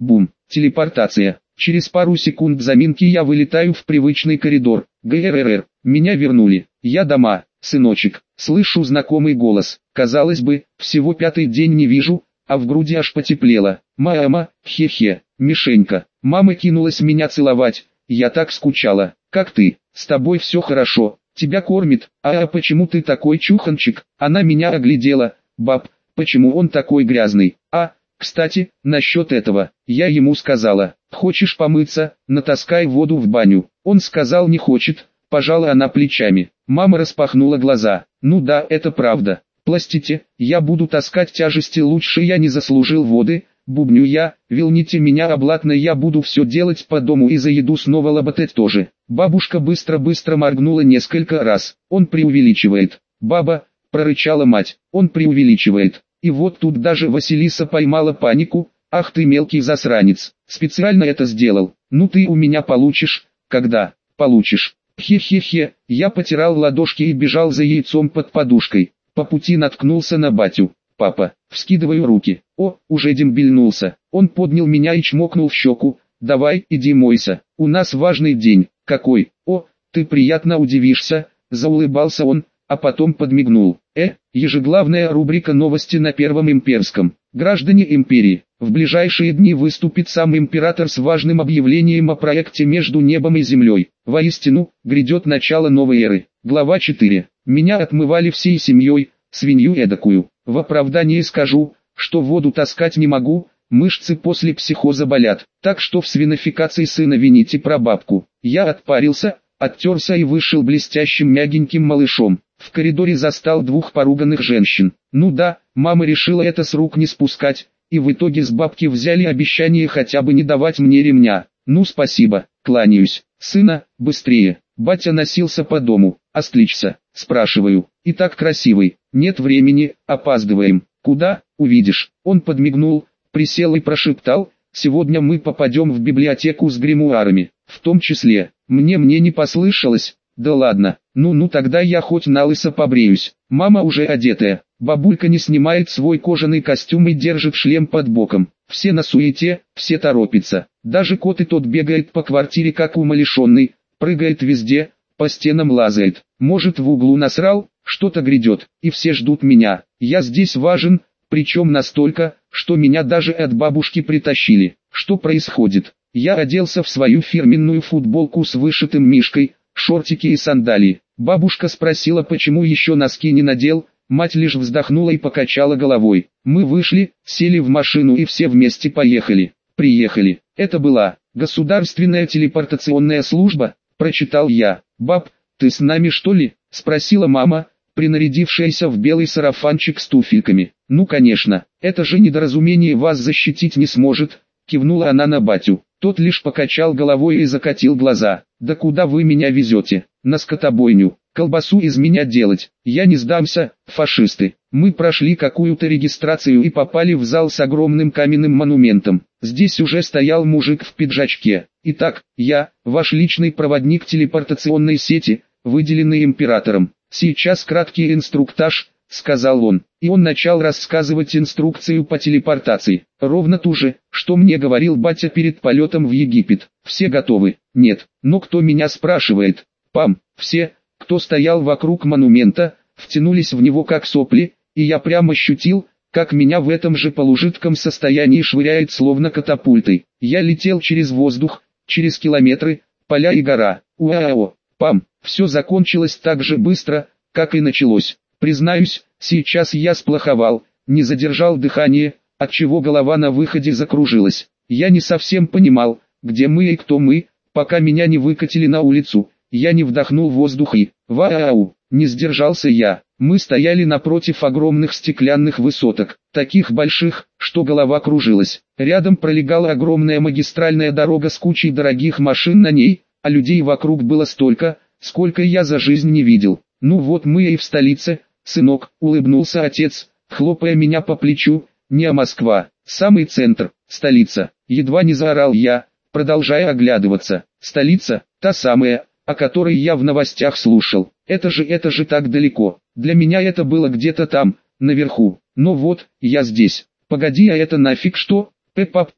Бум, телепортация. Через пару секунд заминки я вылетаю в привычный коридор. ГРР, меня вернули. Я дома, сыночек. Слышу знакомый голос. Казалось бы, всего 5-й день не вижу, а в груди аж потеплело. Мама, хе-хе, Мишенька. Мама кинулась меня целовать. Я так скучала. Как ты? С тобой все хорошо. Тебя кормит. А почему ты такой чуханчик? Она меня оглядела. Баб, почему он такой грязный? Кстати, насчет этого, я ему сказала, хочешь помыться, натаскай воду в баню. Он сказал не хочет, пожала она плечами. Мама распахнула глаза. Ну да, это правда. Пластите, я буду таскать тяжести, лучше я не заслужил воды, бубню я, вилните меня обратно, я буду все делать по дому и за еду снова работать тоже. Бабушка быстро-быстро моргнула несколько раз. Он преувеличивает. Баба, прорычала мать, он преувеличивает. И вот тут даже Василиса поймала панику. Ах ты мелкий засранец, специально это сделал. Ну ты у меня получишь, когда получишь. Хе-хе-хе, я потирал ладошки и бежал за яйцом под подушкой. По пути наткнулся на батю. Папа, вскидываю руки. О, уже дембельнулся. Он поднял меня и чмокнул в щеку. Давай, иди мойся, у нас важный день. Какой? О, ты приятно удивишься, заулыбался он, а потом подмигнул. Ежеглавная рубрика «Новости на Первом Имперском». Граждане империи, в ближайшие дни выступит сам император с важным объявлением о проекте между небом и землей. Воистину, грядет начало новой эры. Глава 4. Меня отмывали всей семьей, свинью эдакую. В оправдании скажу, что воду таскать не могу, мышцы после психоза болят. Так что в свинофикации сына вините прабабку. Я отпарился, оттерся и вышел блестящим мягеньким малышом. В коридоре застал 2 поруганных женщин. Ну да, мама решила это с рук не спускать, и в итоге с бабки взяли обещание хотя бы не давать мне ремня. Ну спасибо, кланяюсь. Сына, быстрее. Батя носился по дому. Остричься, спрашиваю. И так красивый. Нет времени, опаздываем. Куда, увидишь. Он подмигнул, присел и прошептал: сегодня мы попадем в библиотеку с гримуарами. В том числе, мне не послышалось. Да ладно, ну тогда я хоть налысо побреюсь. Мама уже одетая, бабулька не снимает свой кожаный костюм и держит шлем под боком. Все на суете, все торопятся. Даже кот и тот бегает по квартире как умалишенный, прыгает везде, по стенам лазает. Может в углу насрал, что-то грядет, и все ждут меня. Я здесь важен, причем настолько, что меня даже от бабушки притащили. Что происходит? Я оделся в свою фирменную футболку с вышитым мишкой, шортики и сандалии. Бабушка спросила, почему еще носки не надел, мать лишь вздохнула и покачала головой. Мы вышли, сели в машину и все вместе поехали. Приехали. Это была государственная телепортационная служба, прочитал я. Баб, ты с нами что ли? Спросила мама, принарядившаяся в белый сарафанчик с туфельками. Ну конечно, это же недоразумение вас защитить не сможет, кивнула она на батю. Тот лишь покачал головой и закатил глаза. Да куда вы меня везете? На скотобойню. Колбасу из меня делать. Я не сдамся, фашисты. Мы прошли какую-то регистрацию и попали в зал с огромным каменным монументом. Здесь уже стоял мужик в пиджачке. Итак, я, ваш личный проводник телепортационной сети, выделенный императором. Сейчас краткий инструктаж, сказал он. И он начал рассказывать инструкцию по телепортации. Ровно ту же, что мне говорил батя перед полетом в Египет. Все готовы? Нет. Но кто меня спрашивает? Пам, все, кто стоял вокруг монумента, втянулись в него как сопли, и я прямо ощутил, как меня в этом же полужидком состоянии швыряет словно катапультой. Я летел через воздух, через километры, поля и гора. Уау, пам, все закончилось так же быстро, как и началось. Признаюсь, сейчас я сплоховал, не задержал дыхание, отчего голова на выходе закружилась. Я не совсем понимал, где мы и кто мы, пока меня не выкатили на улицу. Я не вдохнул воздух и, вау, не сдержался я. Мы стояли напротив огромных стеклянных высоток, таких больших, что голова кружилась. Рядом пролегала огромная магистральная дорога с кучей дорогих машин на ней, а людей вокруг было столько, сколько я за жизнь не видел. Ну вот мы и в столице, сынок, улыбнулся отец, хлопая меня по плечу. Не Москва, самый центр, столица. Едва не заорал я, продолжая оглядываться. Столица, та самая, о которой я в новостях слушал. Это же так далеко. Для меня это было где-то там, наверху. Но вот, я здесь. Погоди, а это нафиг что? Пап,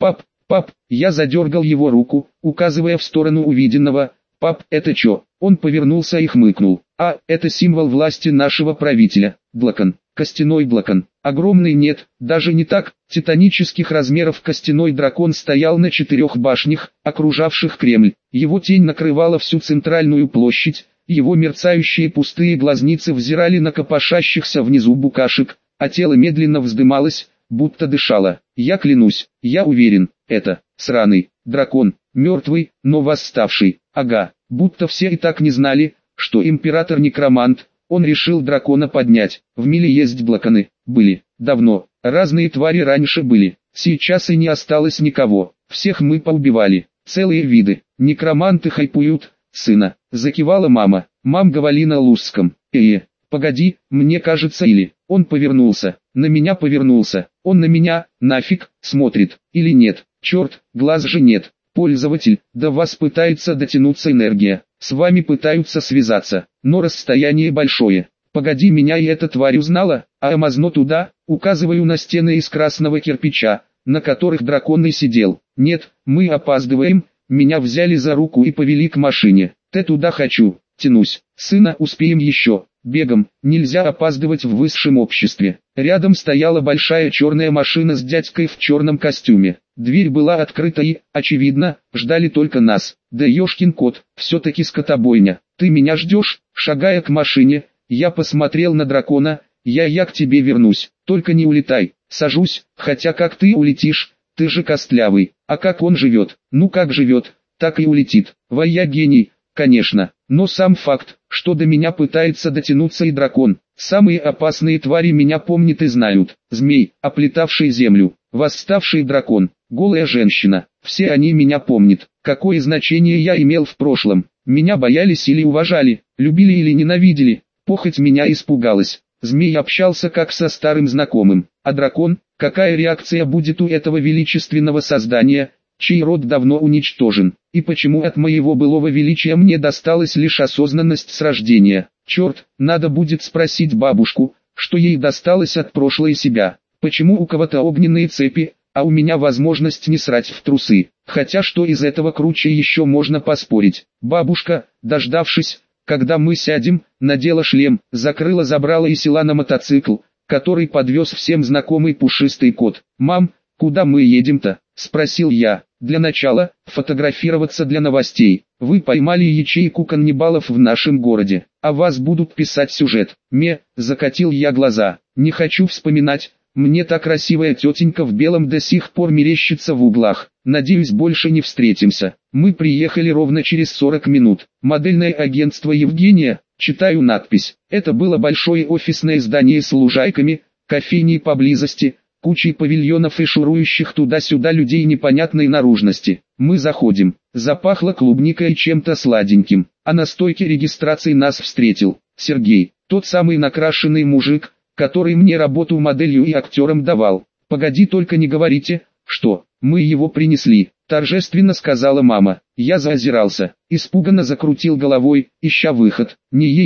Пап, я задергал его руку, указывая в сторону увиденного. Пап, это чё? Он повернулся и хмыкнул. А, это символ власти нашего правителя. Длакон, костяной длакон. Огромный нет, даже не так, титанических размеров костяной дракон стоял на 4 башнях, окружавших Кремль. Его тень накрывала всю центральную площадь, его мерцающие пустые глазницы взирали на копошащихся внизу букашек, а тело медленно вздымалось, будто дышало. Я клянусь, я уверен, это сраный дракон, мертвый, но восставший. Ага, будто все и так не знали, что император-некромант. Он решил дракона поднять. В мире есть длаконы. Были. Давно. Разные твари раньше были. Сейчас и не осталось никого. Всех мы поубивали. Целые виды. Некроманты хайпуют. Сына. Закивала мама. Мам говори на лузском. Погоди, мне кажется или... Он повернулся. На меня повернулся. Он на меня, нафиг, смотрит. Или нет. Черт, глаз же нет. Пользователь, до вас пытается дотянуться энергия. С вами пытаются связаться, но расстояние большое. Погоди, меня и эта тварь узнала, а Амазно туда, указываю на стены из красного кирпича, на которых дракон и сидел. Нет, мы опаздываем, меня взяли за руку и повели к машине. Ты туда хочу, тянусь. Сына, успеем еще. Бегом, нельзя опаздывать в высшем обществе. Рядом стояла большая черная машина с дядькой в черном костюме. Дверь была открыта и, очевидно, ждали только нас. Да ёшкин кот, все-таки скотобойня. Ты меня ждешь? Шагая к машине, я посмотрел на дракона. Я к тебе вернусь, только не улетай. Сажусь, хотя как ты улетишь, ты же костлявый. А как он живет? Ну как живет, так и улетит. Я гений, конечно, но сам факт, что до меня пытается дотянуться и дракон. Самые опасные твари меня помнят и знают. Змей, оплетавший землю, восставший дракон, голая женщина. Все они меня помнят. Какое значение я имел в прошлом? Меня боялись или уважали, любили или ненавидели. Похоть меня испугалась. Змей общался как со старым знакомым. А дракон, какая реакция будет у этого величественного создания, чей род давно уничтожен? И почему от моего былого величия мне досталась лишь осознанность с рождения? Черт, надо будет спросить бабушку, что ей досталось от прошлой себя. Почему у кого-то огненные цепи, а у меня возможность не срать в трусы? Хотя что из этого круче еще можно поспорить. Бабушка, дождавшись, когда мы сядем, надела шлем, забрала и села на мотоцикл, который подвез всем знакомый пушистый кот. «Мам, куда мы едем-то?» — спросил я. «Для начала, фотографироваться для новостей. Вы поймали ячейку каннибалов в нашем городе, а вас будут писать сюжет». Закатил я глаза. «Не хочу вспоминать, мне та красивая тетенька в белом до сих пор мерещится в углах. Надеюсь, больше не встретимся». Мы приехали ровно через 40 минут. Модельное агентство «Евгения», читаю надпись. Это было большое офисное здание с лужайками, кофейней поблизости, кучей павильонов и шурующих туда-сюда людей непонятной наружности. Мы заходим. Запахло клубникой и чем-то сладеньким. А на стойке регистрации нас встретил Сергей, тот самый накрашенный мужик, который мне работу моделью и актером давал. «Погоди, только не говорите, что мы его принесли», — торжественно сказала мама. Я заозирался, испуганно закрутил головой, ища выход.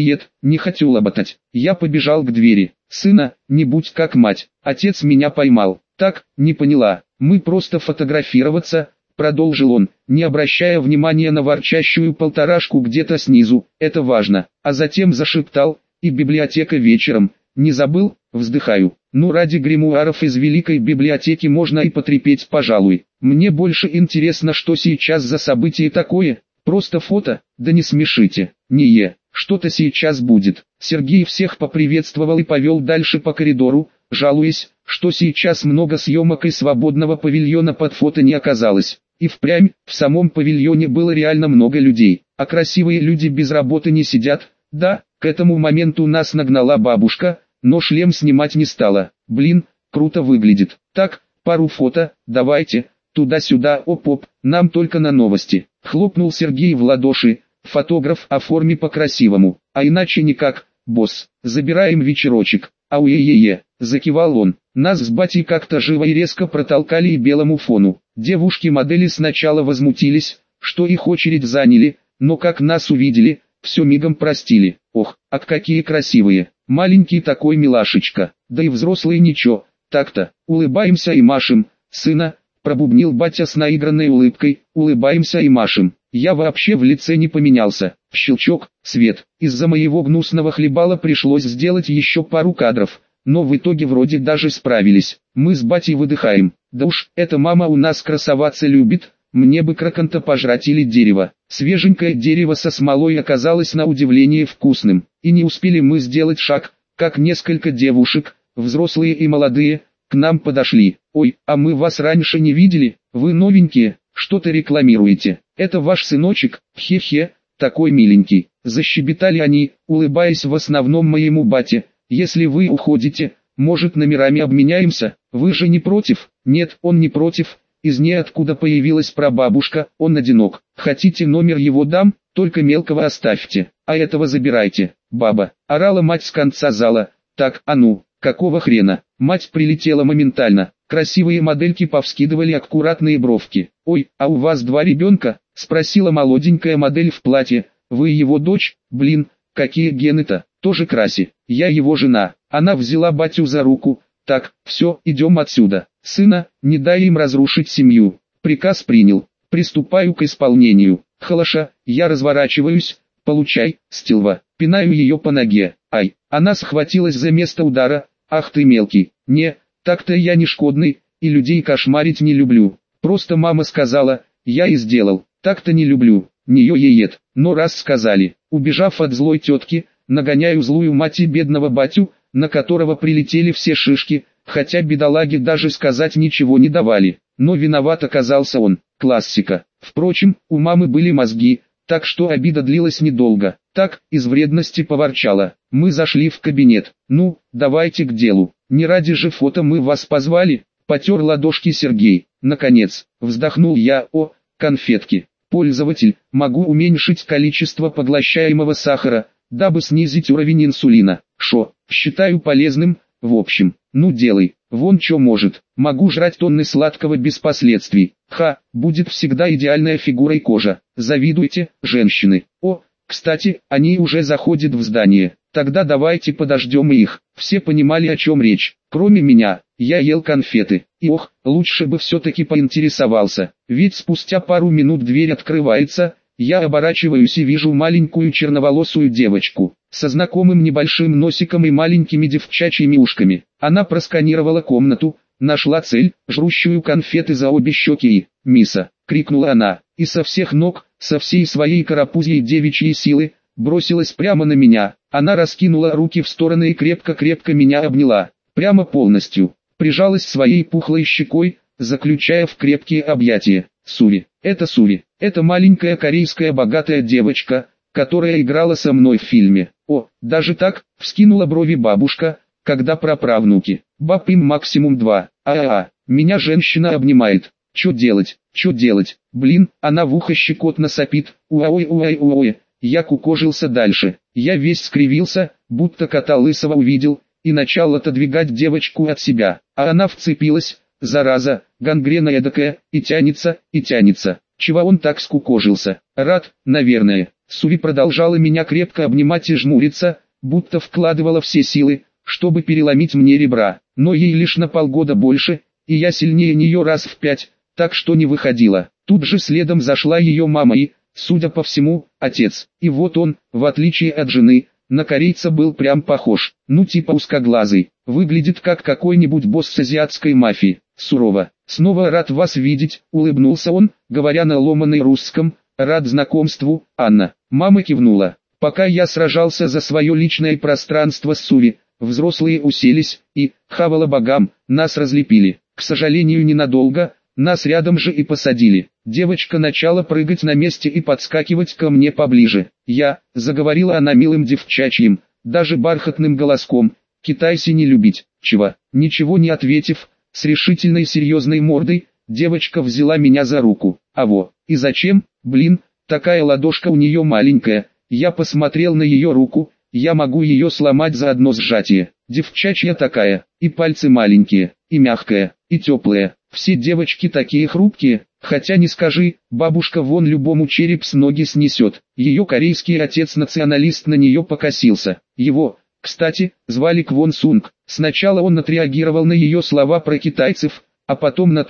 Не хочу лоботать. Я побежал к двери. «Сына, не будь как мать, отец меня поймал». «Так, не поняла, мы просто фотографироваться», — продолжил он, не обращая внимания на ворчащую полторашку где-то снизу. «Это важно». А затем зашептал: «И библиотека вечером. Не забыл?» Вздыхаю. Ну, ради гримуаров из великой библиотеки можно и потрепеть, пожалуй. Мне больше интересно, что сейчас за событие такое. Просто фото? Да не смешите. Что-то сейчас будет. Сергей всех поприветствовал и повел дальше по коридору, жалуясь, что сейчас много съемок и свободного павильона под фото не оказалось. И впрямь, в самом павильоне было реально много людей. А красивые люди без работы не сидят. Да, к этому моменту нас нагнала бабушка, но шлем снимать не стала. Блин, круто выглядит. Так, пару фото, давайте, туда-сюда, оп-оп, нам только на новости. Хлопнул Сергей в ладоши. Фотограф, оформи по-красивому, а иначе никак, босс, забираем вечерочек. Ауе-е-е, закивал он. Нас с батей как-то живо и резко протолкали и белому фону. Девушки-модели сначала возмутились, что их очередь заняли, но как нас увидели, все мигом простили. Ох, а какие красивые. Маленький такой милашечка, да и взрослый ничего, так-то, улыбаемся и машем. «Сына, пробубнил батя с наигранной улыбкой, улыбаемся и машем. Я вообще в лице не поменялся. Щелчок, свет. Из-за моего гнусного хлебала пришлось сделать еще пару кадров, но в итоге вроде даже справились. Мы с батей выдыхаем. Да уж, эта мама у нас красоваться любит, мне бы краканта пожрать или дерево. Свеженькое дерево со смолой оказалось на удивление вкусным. И не успели мы сделать шаг, как несколько девушек, взрослые и молодые, к нам подошли. Ой, а мы вас раньше не видели, вы новенькие, что-то рекламируете. Это ваш сыночек, хе-хе, такой миленький. Защебетали они, улыбаясь в основном моему бате. Если вы уходите, может номерами обменяемся, вы же не против? Нет, он не против. Из ниоткуда появилась прабабушка, он одинок. Хотите номер его дам, только мелкого оставьте, а этого забирайте. Баба, орала мать с конца зала. Так, а ну, какого хрена? Мать прилетела моментально. Красивые модельки повскидывали аккуратные бровки. «Ой, а у вас 2 ребенка?» – спросила молоденькая модель в платье. «Вы его дочь? Блин, какие гены-то, тоже краси. Я его жена». Она взяла батю за руку. «Так, все, идем отсюда. Сына, не дай им разрушить семью». Приказ принял. Приступаю к исполнению. Халаша, я разворачиваюсь. Получай, Стилва. Пинаю ее по ноге. Ай, она схватилась за место удара. Ах ты мелкий. Не, так-то я не шкодный, и людей кошмарить не люблю. Просто мама сказала, я и сделал. Так-то не люблю, не ед. Но раз сказали, убежав от злой тетки, нагоняю злую мать и бедного батю, на которого прилетели все шишки, хотя бедолаге даже сказать ничего не давали. Но виноват оказался он, классика. Впрочем, у мамы были мозги, так что обида длилась недолго. Так, из вредности поворчала. Мы зашли в кабинет. Ну, давайте к делу. Не ради же фото мы вас позвали. Потер ладошки Сергей. Наконец, вздохнул я. О, конфетки. Пользователь, могу уменьшить количество поглощаемого сахара, дабы снизить уровень инсулина. Шо, считаю полезным, в общем. Ну делай, вон чё может. Могу жрать тонны сладкого без последствий. Ха, будет всегда идеальная фигура и кожа. Завидуйте, женщины. О, кстати, они уже заходят в здание. Тогда давайте подождем их. Все понимали, о чем речь. Кроме меня, я ел конфеты. И ох, лучше бы все-таки поинтересовался. Ведь спустя пару минут дверь открывается, я оборачиваюсь и вижу маленькую черноволосую девочку, со знакомым небольшим носиком и маленькими девчачьими ушками. Она просканировала комнату, нашла цель, жрущую конфеты за обе щеки и «Миса!» — крикнула она, и со всех ног, со всей своей карапузьей девичьей силы, бросилась прямо на меня. Она раскинула руки в стороны и крепко-крепко меня обняла, прямо полностью, прижалась своей пухлой щекой, заключая в крепкие объятия. Сури, это маленькая корейская богатая девочка, которая играла со мной в фильме. О, даже так, вскинула брови бабушка, когда праправнуки. Баб им максимум 2. Меня женщина обнимает. Чё делать, блин, она в ухо щекотно сопит. Уай. Я кукожился дальше. Я весь скривился, будто кота лысого увидел, и начал отодвигать девочку от себя. А она вцепилась, зараза, гангрена эдакая, и тянется. Чего он так скукожился? Рад, наверное. Сури продолжала меня крепко обнимать и жмуриться, будто вкладывала все силы, чтобы переломить мне ребра. Но ей лишь на полгода больше, и я сильнее нее раз в 5, так что не выходила. Тут же следом зашла ее мама и, судя по всему, отец. И вот он, в отличие от жены, на корейца был прям похож. Ну типа узкоглазый, выглядит как какой-нибудь босс азиатской мафии. Сурово. Снова рад вас видеть, улыбнулся он, говоря на ломаной русском. Рад знакомству, Анна. Мама кивнула. Пока я сражался за свое личное пространство с Сури, взрослые уселись, и, хавала богам, нас разлепили. К сожалению, ненадолго, нас рядом же и посадили. Девочка начала прыгать на месте и подскакивать ко мне поближе. Заговорила она милым девчачьим, даже бархатным голоском, китайси не любить. Чего? Ничего не ответив, с решительной серьезной мордой, девочка взяла меня за руку. И зачем, блин, такая ладошка у нее маленькая. Я посмотрел на ее руку, я могу ее сломать за одно сжатие. Девчачья такая, и пальцы маленькие, и мягкая, и теплая. Все девочки такие хрупкие, хотя не скажи, бабушка вон любому череп с ноги снесет. Ее корейский отец-националист на нее покосился. Его, кстати, звали Квон Сунг. Сначала он отреагировал на ее слова про китайцев, а потом на то,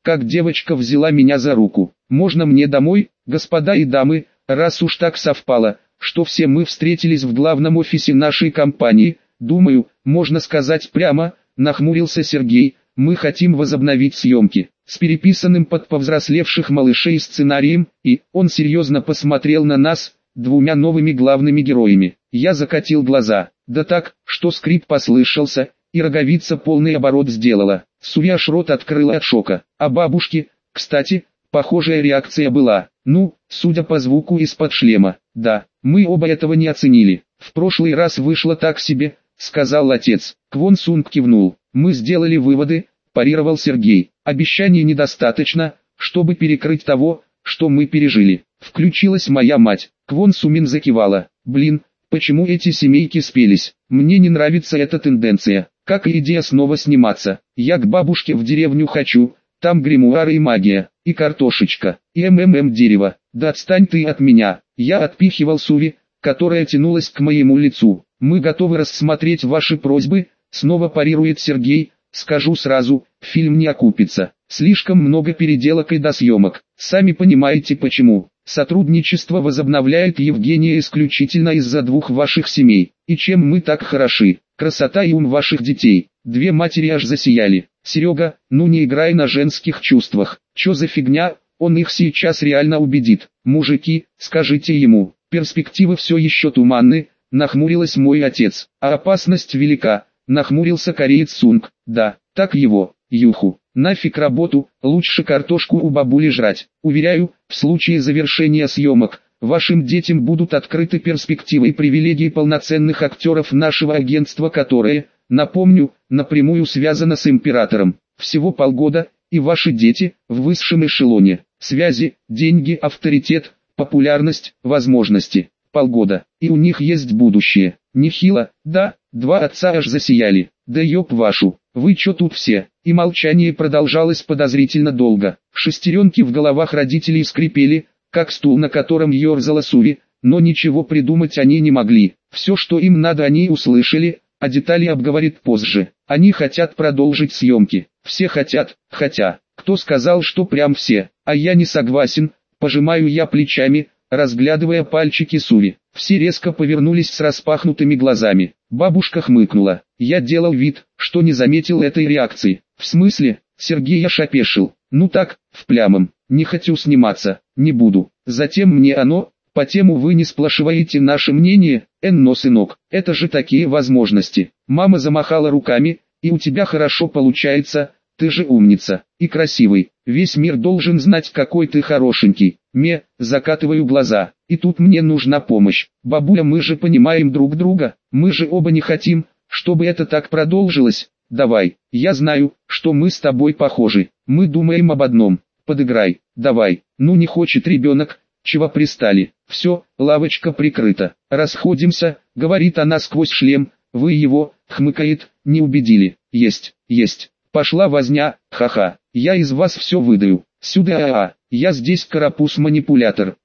как девочка взяла меня за руку. «Можно мне домой, господа и дамы, раз уж так совпало, что все мы встретились в главном офисе нашей компании, думаю, можно сказать прямо», нахмурился Сергей, «мы хотим возобновить съемки с переписанным под повзрослевших малышей сценарием, и он серьезно посмотрел на нас, двумя новыми главными героями». Я закатил глаза, да так, что скрип послышался, и роговица полный оборот сделала. Суви аж рот открыла от шока. А бабушки, кстати, похожая реакция была. Ну, судя по звуку из-под шлема, да, мы оба этого не оценили. «В прошлый раз вышло так себе», — сказал отец. Квон Сунг кивнул. «Мы сделали выводы», — парировал Сергей. «Обещаний недостаточно, чтобы перекрыть того, что мы пережили». Включилась моя мать. Квон Сумин закивала. «Блин, почему эти семейки спелись? Мне не нравится эта тенденция. Как и идея снова сниматься. Я к бабушке в деревню хочу, там гримуары и магия, и картошечка, и дерево. Да отстань ты от меня». Я отпихивал Суви, которая тянулась к моему лицу. «Мы готовы рассмотреть ваши просьбы», снова парирует Сергей. «Скажу сразу, фильм не окупится. Слишком много переделок и досъемок. Сами понимаете почему. Сотрудничество возобновляет Евгения исключительно из-за двух ваших семей. И чем мы так хороши? Красота и ум ваших детей». Две матери аж засияли. «Серега, ну не играй на женских чувствах. Чё за фигня, он их сейчас реально убедит. Мужики, скажите ему, перспективы все еще туманны», нахмурилась мой отец. «А опасность велика», нахмурился кореец Сунг. «Да, так его, Юху, нафиг работу, лучше картошку у бабули жрать. Уверяю, в случае завершения съемок, вашим детям будут открыты перспективы и привилегии полноценных актеров нашего агентства, которое, напомню, напрямую связано с императором. Всего полгода, и ваши дети, в высшем эшелоне. Связи, деньги, авторитет, популярность, возможности. Полгода, и у них есть будущее». Нехило, да, два отца аж засияли. «Да ёб вашу, вы чё тут все?» И молчание продолжалось подозрительно долго. Шестеренки в головах родителей скрипели, как стул, на котором ерзала Суви, но ничего придумать они не могли. Все, что им надо, они услышали, а детали обговорят позже. Они хотят продолжить съемки. Все хотят, хотя, кто сказал, что прям все? А я не согласен, пожимаю я плечами, разглядывая пальчики Суви. Все резко повернулись с распахнутыми глазами. Бабушка хмыкнула. Я делал вид, что не заметил этой реакции. «В смысле?» Сергей аж опешил. «Ну так, в плямом. Не хочу сниматься, не буду. Затем мне оно, по тему вы не сплошиваете наше мнение, но сынок, это же такие возможности». Мама замахала руками. «И у тебя хорошо получается, ты же умница, и красивый. Весь мир должен знать, какой ты хорошенький». Закатываю глаза. И тут мне нужна помощь. «Бабуля, мы же понимаем друг друга, мы же оба не хотим, чтобы это так продолжилось. Давай, я знаю, что мы с тобой похожи, мы думаем об одном, подыграй, давай». «Ну не хочет ребенок, чего пристали?» «Все, лавочка прикрыта, расходимся», говорит она сквозь шлем. «Вы его», хмыкает, «не убедили». «Есть, есть». Пошла возня, ха-ха, я из вас все выдаю. Сюда, я здесь карапуз-манипулятор.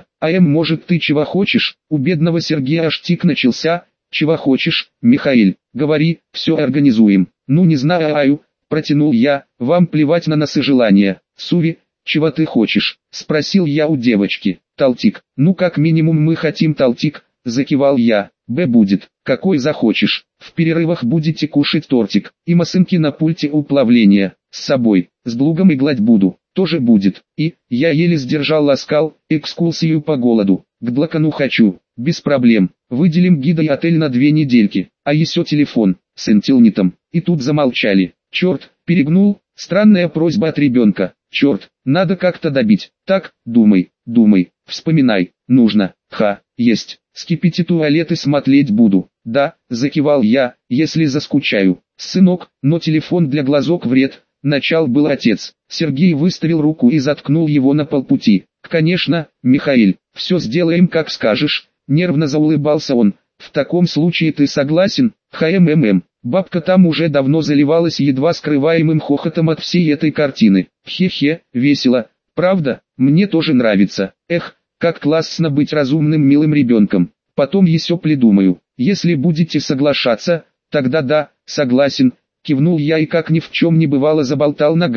Может ты чего хочешь? У бедного Сергея аж тик начался. «Чего хочешь, Михаил? Говори, все организуем». «Ну не знаю, протянул я, «вам плевать на нас и желания». «Суви, чего ты хочешь?» спросил я у девочки. «Талтик». «Ну как минимум мы хотим талтик», закивал я. «Будет, какой захочешь. В перерывах будете кушать тортик, и масынки на пульте уплавления, с собой, с блугом и гладь буду, тоже будет». И, я еле сдержал ласкал, экскурсию по голоду, к Блакану хочу, без проблем, выделим гида и отель на 2 недельки, а еще телефон, с интернетом. И тут замолчали. Черт, перегнул, странная просьба от ребенка, черт, надо как-то добить. Так, думай, вспоминай, нужно, есть. «Скипите туалет и смотреть буду». «Да», закивал я, «если заскучаю». «Сынок, но телефон для глазок вред», начал был отец. Сергей выставил руку и заткнул его на полпути. «Конечно, Михаил, все сделаем как скажешь», нервно заулыбался он. «В таком случае ты согласен?» Бабка там уже давно заливалась едва скрываемым хохотом от всей этой картины. «Хе-хе, весело, правда, мне тоже нравится. Эх, как классно быть разумным милым ребенком. Потом еще придумаю. Если будете соглашаться, тогда да, согласен», кивнул я и как ни в чем не бывало заболтал ногами.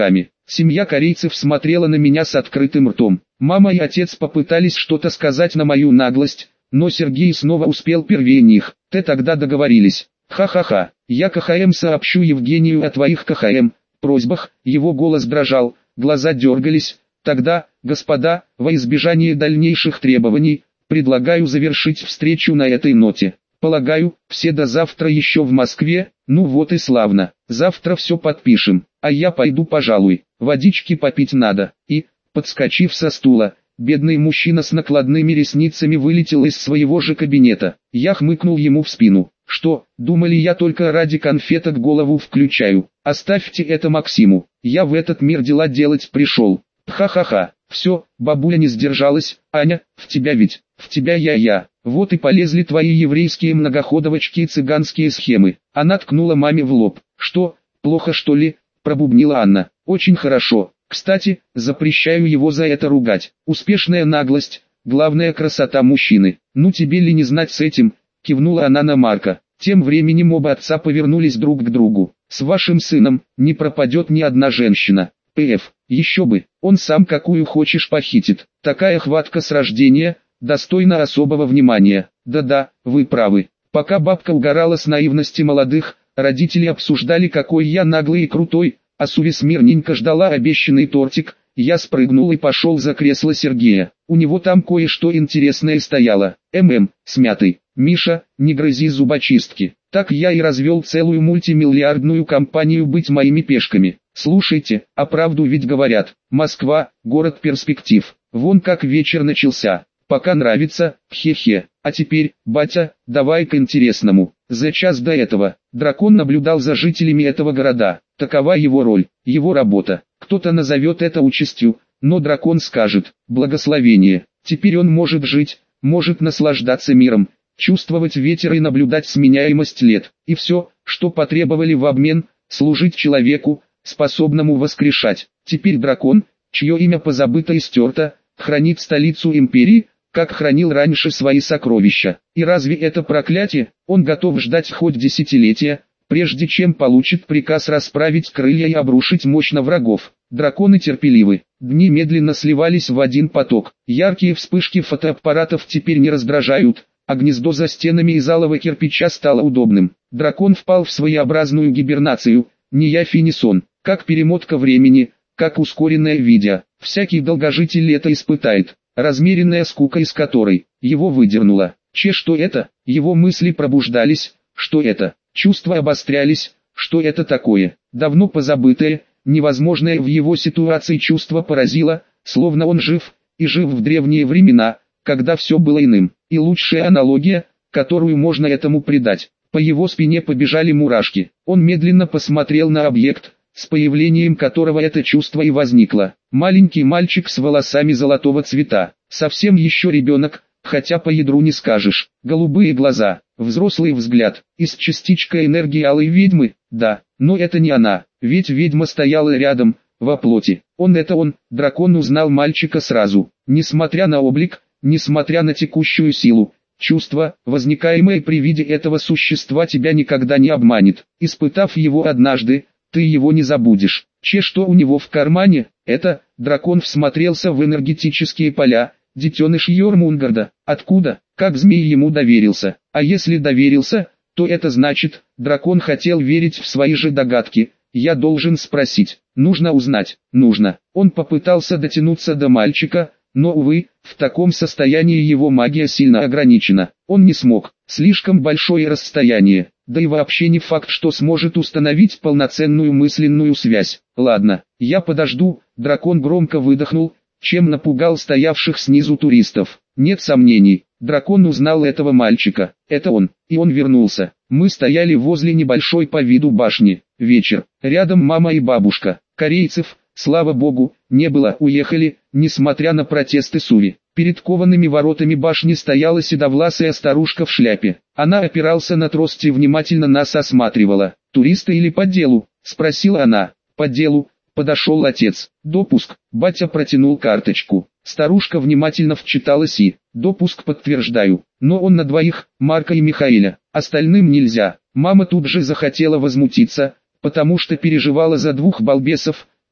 Семья корейцев смотрела на меня с открытым ртом. Мама и отец попытались что-то сказать на мою наглость, но Сергей снова успел первее них. Ты тогда договорились. Ха-ха-ха, я КХМ сообщу Евгению о твоих КХМ просьбах, его голос дрожал, глаза дергались. Тогда, господа, во избежание дальнейших требований, предлагаю завершить встречу на этой ноте. Полагаю, все до завтра еще в Москве, ну вот и славно, завтра все подпишем, а я пойду пожалуй, водички попить надо. И, подскочив со стула, бедный мужчина с накладными ресницами вылетел из своего же кабинета. Я хмыкнул ему в спину. Что, думали, я только ради конфеток голову включаю? Оставьте это Максиму, я в этот мир дела делать пришел. Ха-ха-ха, все, бабуля не сдержалась, Аня, в тебя ведь, в тебя я. Вот и полезли твои еврейские многоходовочки и цыганские схемы. Она ткнула маме в лоб. Что, плохо что ли? Пробубнила Анна. Очень хорошо. Кстати, запрещаю его за это ругать. Успешная наглость, главная красота мужчины. Ну тебе ли не знать с этим? Кивнула она на Марка. Тем временем оба отца повернулись друг к другу. С вашим сыном не пропадет ни одна женщина. П.Ф. Еще бы, он сам какую хочешь похитит. Такая хватка с рождения, достойна особого внимания. Да-да, вы правы. Пока бабка угорала с наивности молодых, родители обсуждали, какой я наглый и крутой, а Суви смирненько ждала обещанный тортик. Я спрыгнул и пошел за кресло Сергея. У него там кое-что интересное стояло. Смятый. Миша, не грызи зубочистки. Так я и развел целую мультимиллиардную компанию быть моими пешками. Слушайте, а правду ведь говорят. Москва, город перспектив. Вон как вечер начался. Пока нравится, хе-хе. А теперь, батя, давай к интересному. За час до этого, дракон наблюдал за жителями этого города. Такова его роль, его работа. Кто-то назовет это участью, но дракон скажет, благословение. Теперь он может жить, может наслаждаться миром, чувствовать ветер и наблюдать сменяемость лет. И все, что потребовали в обмен, служить человеку, способному воскрешать. Теперь дракон, чье имя позабыто и стерто, хранит столицу империи, как хранил раньше свои сокровища. И разве это проклятие? Он готов ждать хоть десятилетия, прежде чем получит приказ расправить крылья и обрушить мощь на врагов. Драконы терпеливы. Дни медленно сливались в один поток. Яркие вспышки фотоаппаратов теперь не раздражают, а гнездо за стенами из алого кирпича стало удобным. Дракон впал в своеобразную гибернацию, не явь и не сон, как перемотка времени, как ускоренное видео. Всякий долгожитель это испытает. Размеренная скука, из которой его выдернула. Что это? Его мысли пробуждались. Что это? Чувства обострялись. Что это такое? Давно позабытое, невозможное в его ситуации чувство поразило, словно он жив, и жив в древние времена, когда все было иным. И лучшая аналогия, которую можно этому придать. По его спине побежали мурашки. Он медленно посмотрел на объект, с появлением которого это чувство и возникло. Маленький мальчик с волосами золотого цвета, совсем еще ребенок, хотя по ядру не скажешь. Голубые глаза, взрослый взгляд, и с частичкой энергии алой ведьмы, да, но это не она, ведь ведьма стояла рядом, во плоти. Он, дракон узнал мальчика сразу, несмотря на облик, несмотря на текущую силу. Чувство, возникаемое при виде этого существа, тебя никогда не обманет. Испытав его однажды, ты его не забудешь. Что у него в кармане? Это, дракон всмотрелся в энергетические поля, детеныш Йормунгарда. Откуда? Как змей ему доверился? А если доверился, то это значит, дракон хотел верить в свои же догадки. Я должен спросить. Нужно узнать. Нужно. Он попытался дотянуться до мальчика, но, увы, в таком состоянии его магия сильно ограничена. Он не смог. Слишком большое расстояние. Да и вообще не факт, что сможет установить полноценную мысленную связь. Ладно, я подожду. Дракон громко выдохнул, чем напугал стоявших снизу туристов. Нет сомнений, дракон узнал этого мальчика. Это он, и он вернулся. Мы стояли возле небольшой по виду башни. Вечер. Рядом мама и бабушка. Корейцев, слава богу, не было, уехали, несмотря на протесты Суви. Перед коваными воротами башни стояла седовласая старушка в шляпе. Она опирался на трость и внимательно нас осматривала. «Туристы или по делу?» – спросила она. «По делу», – подошел отец. «Допуск». Батя протянул карточку. Старушка внимательно вчиталась и: «Допуск подтверждаю. Но он на двоих, Марка и Михаэля. Остальным нельзя». Мама тут же захотела возмутиться, потому что переживала за двух балбесов,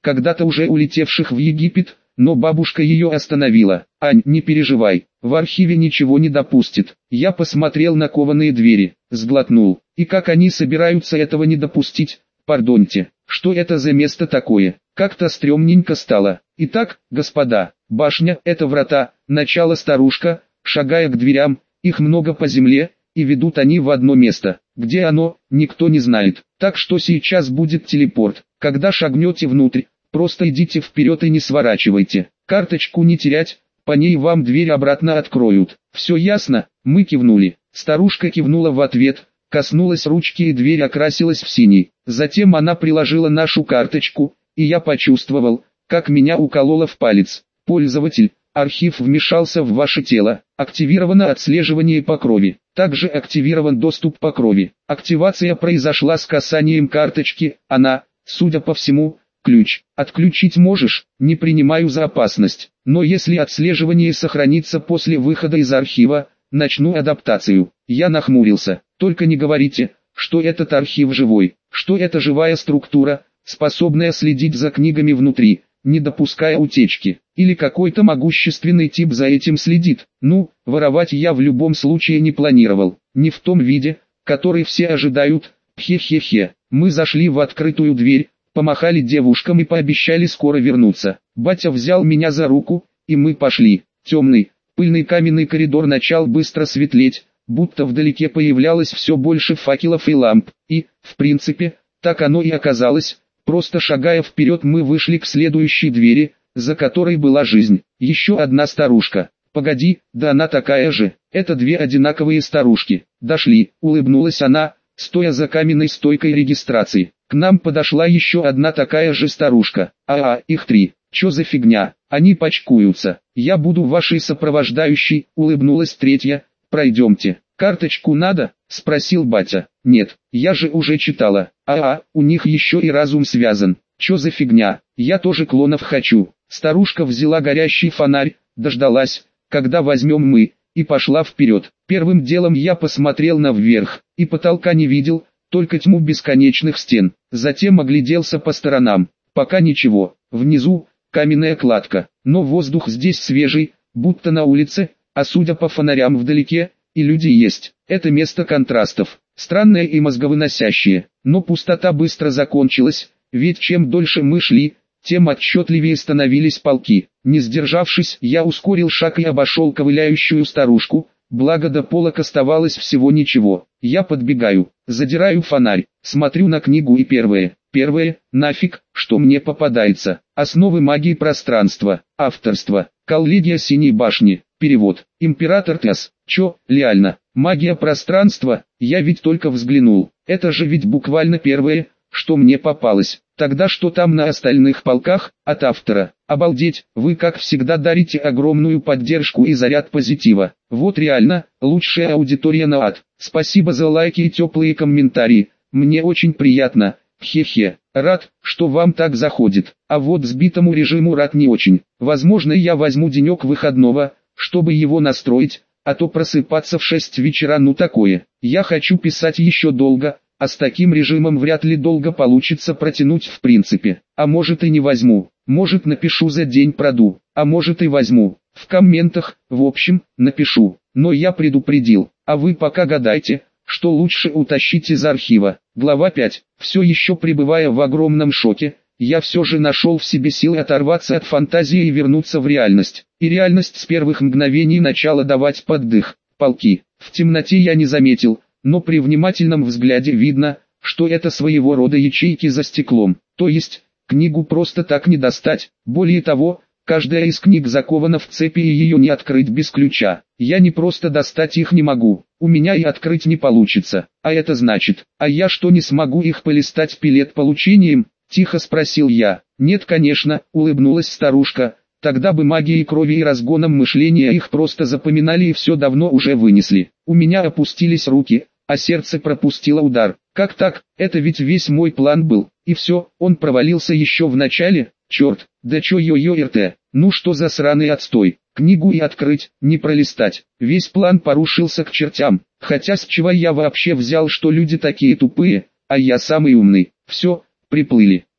когда-то уже улетевших в Египет, но бабушка ее остановила. «Ань, не переживай, в архиве ничего не допустит». Я посмотрел на кованые двери, сглотнул. И как они собираются этого не допустить? Пардоньте, что это за место такое? Как-то стрёмненько стало. Итак, господа, башня – это врата, начало старушка, шагая к дверям, их много по земле, и ведут они в одно место. Где оно, никто не знает. Так что сейчас будет телепорт. Когда шагнете внутрь, просто идите вперед и не сворачивайте. Карточку не терять, по ней вам дверь обратно откроют. Все ясно? Мы кивнули. Старушка кивнула в ответ, коснулась ручки и дверь окрасилась в синий. Затем она приложила нашу карточку, и я почувствовал, как меня укололо в палец. Пользователь, архив вмешался в ваше тело. Активировано отслеживание по крови. Также активирован доступ по крови. Активация произошла с касанием карточки. Она, судя по всему, ключ. Отключить можешь, не принимаю за опасность. Но если отслеживание сохранится после выхода из архива, начну адаптацию. Я нахмурился. Только не говорите, что этот архив живой, что это живая структура, способная следить за книгами внутри, не допуская утечки. Или какой-то могущественный тип за этим следит. Ну, воровать я в любом случае не планировал. Не в том виде, который все ожидают. Хе-хе-хе. Мы зашли в открытую дверь, помахали девушкам и пообещали скоро вернуться. Батя взял меня за руку, и мы пошли. Темный, пыльный каменный коридор начал быстро светлеть, будто вдалеке появлялось все больше факелов и ламп. И, в принципе, так оно и оказалось. Просто шагая вперед мы вышли к следующей двери, за которой была жизнь. Еще одна старушка. Погоди, да она такая же. Это две одинаковые старушки. Дошли, улыбнулась она, стоя за каменной стойкой регистрации. К нам подошла еще одна такая же старушка. Их три. Чё за фигня? Они почкуются. Я буду вашей сопровождающей, улыбнулась третья. Пройдемте. Карточку надо? Спросил батя. Нет, я же уже читала. У них еще и разум связан. Чё за фигня? Я тоже клонов хочу. Старушка взяла горящий фонарь, дождалась, когда возьмем мы, и пошла вперед. Первым делом я посмотрел наверх, и потолка не видел, только тьму бесконечных стен. Затем огляделся по сторонам. Пока ничего. Внизу каменная кладка, но воздух здесь свежий, будто на улице, а судя по фонарям вдалеке, и люди есть. Это место контрастов, странное и мозговыносящее. Но пустота быстро закончилась, ведь чем дольше мы шли, тем отчетливее становились полки. Не сдержавшись, я ускорил шаг и обошел ковыляющую старушку, благо до полок оставалось всего ничего. Я подбегаю, задираю фонарь, смотрю на книгу и первое, нафиг, что мне попадается. Основы магии пространства, авторство, коллегия Синей башни, перевод, император Тесс. Чё, реально, магия пространства, я ведь только взглянул, это же ведь буквально первое, что мне попалось. Тогда что там на остальных полках, от автора? Обалдеть, вы как всегда дарите огромную поддержку и заряд позитива. Вот реально, лучшая аудитория на ад. Спасибо за лайки и теплые комментарии, мне очень приятно. Хе-хе, рад, что вам так заходит. А вот сбитому режиму рад не очень. Возможно, я возьму денек выходного, чтобы его настроить, а то просыпаться в 6 вечера ну такое. Я хочу писать еще долго. А с таким режимом вряд ли долго получится протянуть в принципе. А может и не возьму, может напишу за день проду, а может и возьму. В комментах, в общем, напишу. Но я предупредил, а вы пока гадайте, что лучше утащить из архива. Глава 5. Все еще пребывая в огромном шоке, я все же нашел в себе силы оторваться от фантазии и вернуться в реальность. И реальность с первых мгновений начала давать поддых. Полки. В темноте я не заметил, но при внимательном взгляде видно, что это своего рода ячейки за стеклом. То есть, книгу просто так не достать. Более того, каждая из книг закована в цепи и ее не открыть без ключа. Я не просто достать их не могу, у меня и открыть не получится. А это значит, я что не смогу их полистать перед получением? Тихо спросил я. Нет конечно, улыбнулась старушка. Тогда бы магией крови и разгоном мышления их просто запоминали и все давно уже вынесли. У меня опустились руки, а сердце пропустило удар. Как так? Это ведь весь мой план был. И все, он провалился еще в начале? Черт, да чё ё-ё-РТ? Ну что за сраный отстой? Книгу и открыть, не пролистать. Весь план порушился к чертям. Хотя с чего я вообще взял, что люди такие тупые, а я самый умный? Все, приплыли.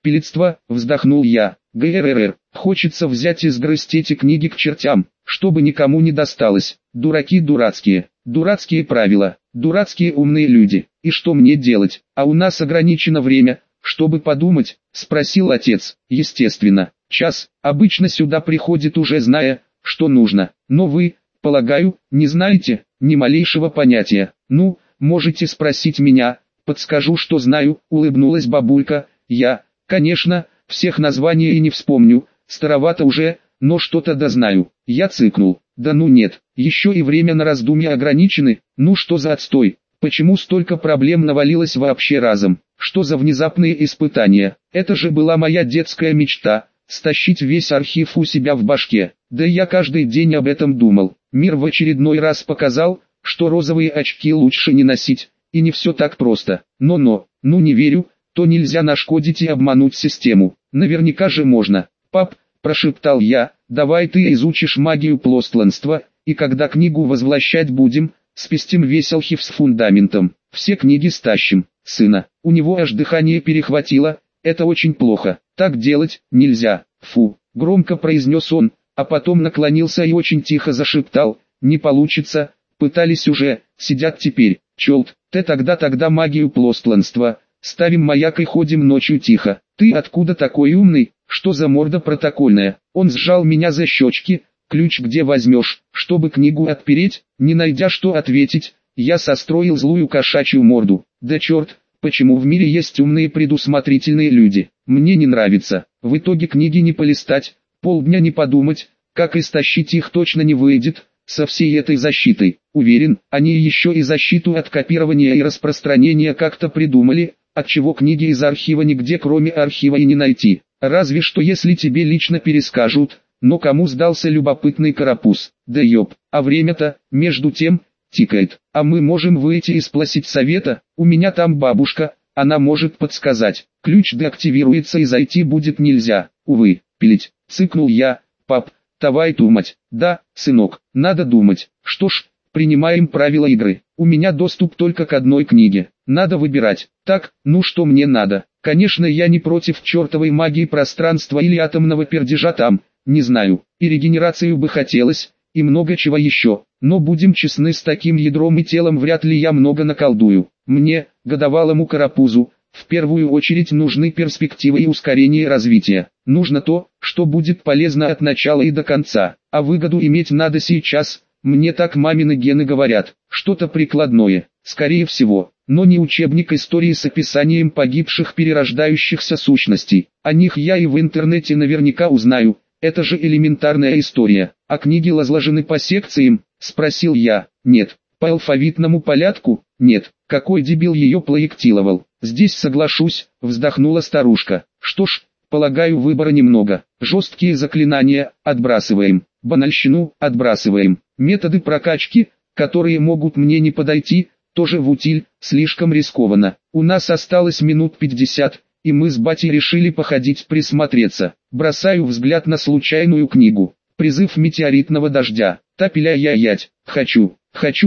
Пилетство, вздохнул я. ГРР, хочется взять и сгрызть эти книги к чертям, чтобы никому не досталось. Дураки дурацкие, дурацкие правила, дурацкие умные люди. И что мне делать? А у нас ограничено время, чтобы подумать, спросил отец. Естественно, час. Обычно сюда приходит уже зная, что нужно. Но вы, полагаю, не знаете, ни малейшего понятия. Ну, можете спросить меня, подскажу, что знаю, улыбнулась бабулька. Я, конечно, всех названий и не вспомню, старовато уже, но что-то да знаю. Я цыкнул. Да ну нет, еще и время на раздумья ограничены, ну что за отстой, почему столько проблем навалилось вообще разом, что за внезапные испытания, это же была моя детская мечта, стащить весь архив у себя в башке, да я каждый день об этом думал. Мир в очередной раз показал, что розовые очки лучше не носить, и не все так просто, но, ну не верю, то нельзя нашкодить и обмануть систему. Наверняка же можно. Пап, прошептал я, давай ты изучишь магию плостванства, и когда книгу возвращать будем, спестим весь архив с фундаментом. Все книги стащим. Сына, у него аж дыхание перехватило, это очень плохо. Так делать нельзя. Фу, громко произнес он, а потом наклонился и очень тихо зашептал, не получится, пытались уже, сидят теперь. Чёлт, ты тогда магию плостванства. Ставим маяк и ходим ночью тихо. Ты откуда такой умный? Что за морда протокольная? Он сжал меня за щечки. Ключ где возьмешь, чтобы книгу отпереть? Не найдя что ответить, я состроил злую кошачью морду. Да черт, почему в мире есть умные предусмотрительные люди? Мне не нравится. В итоге книги не полистать, полдня не подумать, как истощить их точно не выйдет. Со всей этой защитой, уверен, они еще и защиту от копирования и распространения как-то придумали, отчего книги из архива нигде кроме архива и не найти. Разве что если тебе лично перескажут, но кому сдался любопытный карапуз. Да ёп, а время-то, между тем, тикает. А мы можем выйти и спросить совета, у меня там бабушка, она может подсказать. Ключ деактивируется и зайти будет нельзя. Увы, пилить, цыкнул я. Пап, давай думать. Да, сынок, надо думать. Что ж, принимаем правила игры. У меня доступ только к одной книге. Надо выбирать. Так, ну что мне надо? Конечно, я не против чертовой магии пространства или атомного пердежа там, не знаю. И регенерацию бы хотелось, и много чего еще. Но будем честны, с таким ядром и телом вряд ли я много наколдую. Мне, годовалому карапузу, в первую очередь нужны перспективы и ускорение развития. Нужно то, что будет полезно от начала и до конца. А выгоду иметь надо сейчас. Мне так мамины гены говорят, что-то прикладное, скорее всего, но не учебник истории с описанием погибших перерождающихся сущностей. О них я и в интернете наверняка узнаю, это же элементарная история. А книги разложены по секциям, спросил я. Нет, по алфавитному порядку, нет, какой дебил ее проектировал. Здесь соглашусь, вздохнула старушка. Что ж, полагаю, выбора немного. Жесткие заклинания отбрасываем, банальщину отбрасываем. Методы прокачки, которые могут мне не подойти, тоже в утиль, слишком рискованно. У нас осталось минут 50, и мы с батей решили походить присмотреться. Бросаю взгляд на случайную книгу. Призыв метеоритного дождя. Тапеля-я-ять. Хочу.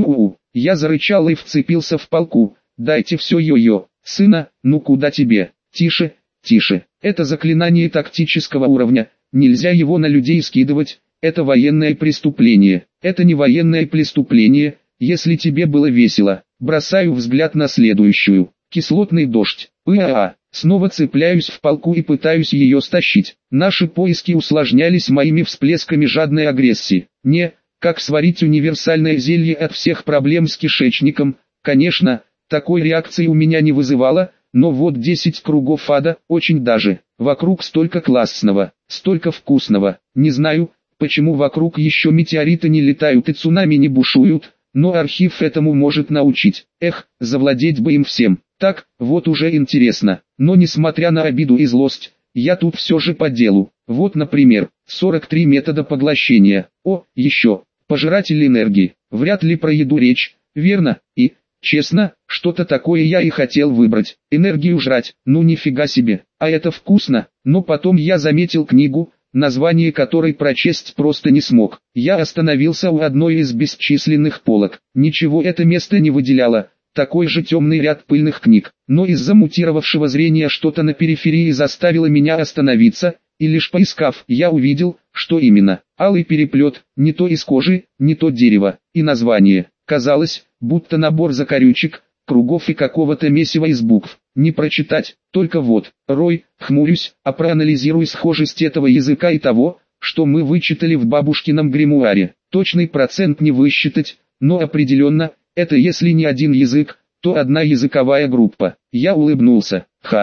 Я зарычал и вцепился в полку. Дайте все йо-йо. Сына, ну куда тебе? Тише. Это заклинание тактического уровня. Нельзя его на людей скидывать. Это военное преступление. Это не военное преступление, если тебе было весело. Бросаю взгляд на следующую. Кислотный дождь. Снова цепляюсь в полку и пытаюсь ее стащить. Наши поиски усложнялись моими всплесками жадной агрессии. Как сварить универсальное зелье от всех проблем с кишечником. Конечно, такой реакции у меня не вызывало, но вот 10 кругов ада, очень даже. Вокруг столько классного, столько вкусного. Не знаю, почему вокруг еще метеориты не летают и цунами не бушуют, но архив этому может научить. Завладеть бы им всем. Так, вот уже интересно. Но несмотря на обиду и злость, я тут все же по делу. Вот, например, 43 метода поглощения. Еще, пожиратель энергии. Вряд ли про еду речь, верно? И, честно, что-то такое я и хотел выбрать. Энергию жрать, ну нифига себе. А это вкусно. Но потом я заметил книгу, название которой прочесть просто не смог. Я остановился у одной из бесчисленных полок. Ничего это место не выделяло, такой же темный ряд пыльных книг, но из-за мутировавшего зрения что-то на периферии заставило меня остановиться, и лишь поискав, я увидел, что именно. Алый переплет, не то из кожи, не то дерево, и название. Казалось, будто набор закорючек, кругов и какого-то месива из букв. Не прочитать, только вот, Рой, хмурюсь, а проанализируй схожесть этого языка и того, что мы вычитали в бабушкином гримуаре. Точный процент не высчитать, но определенно, это если не один язык, то одна языковая группа. Я улыбнулся.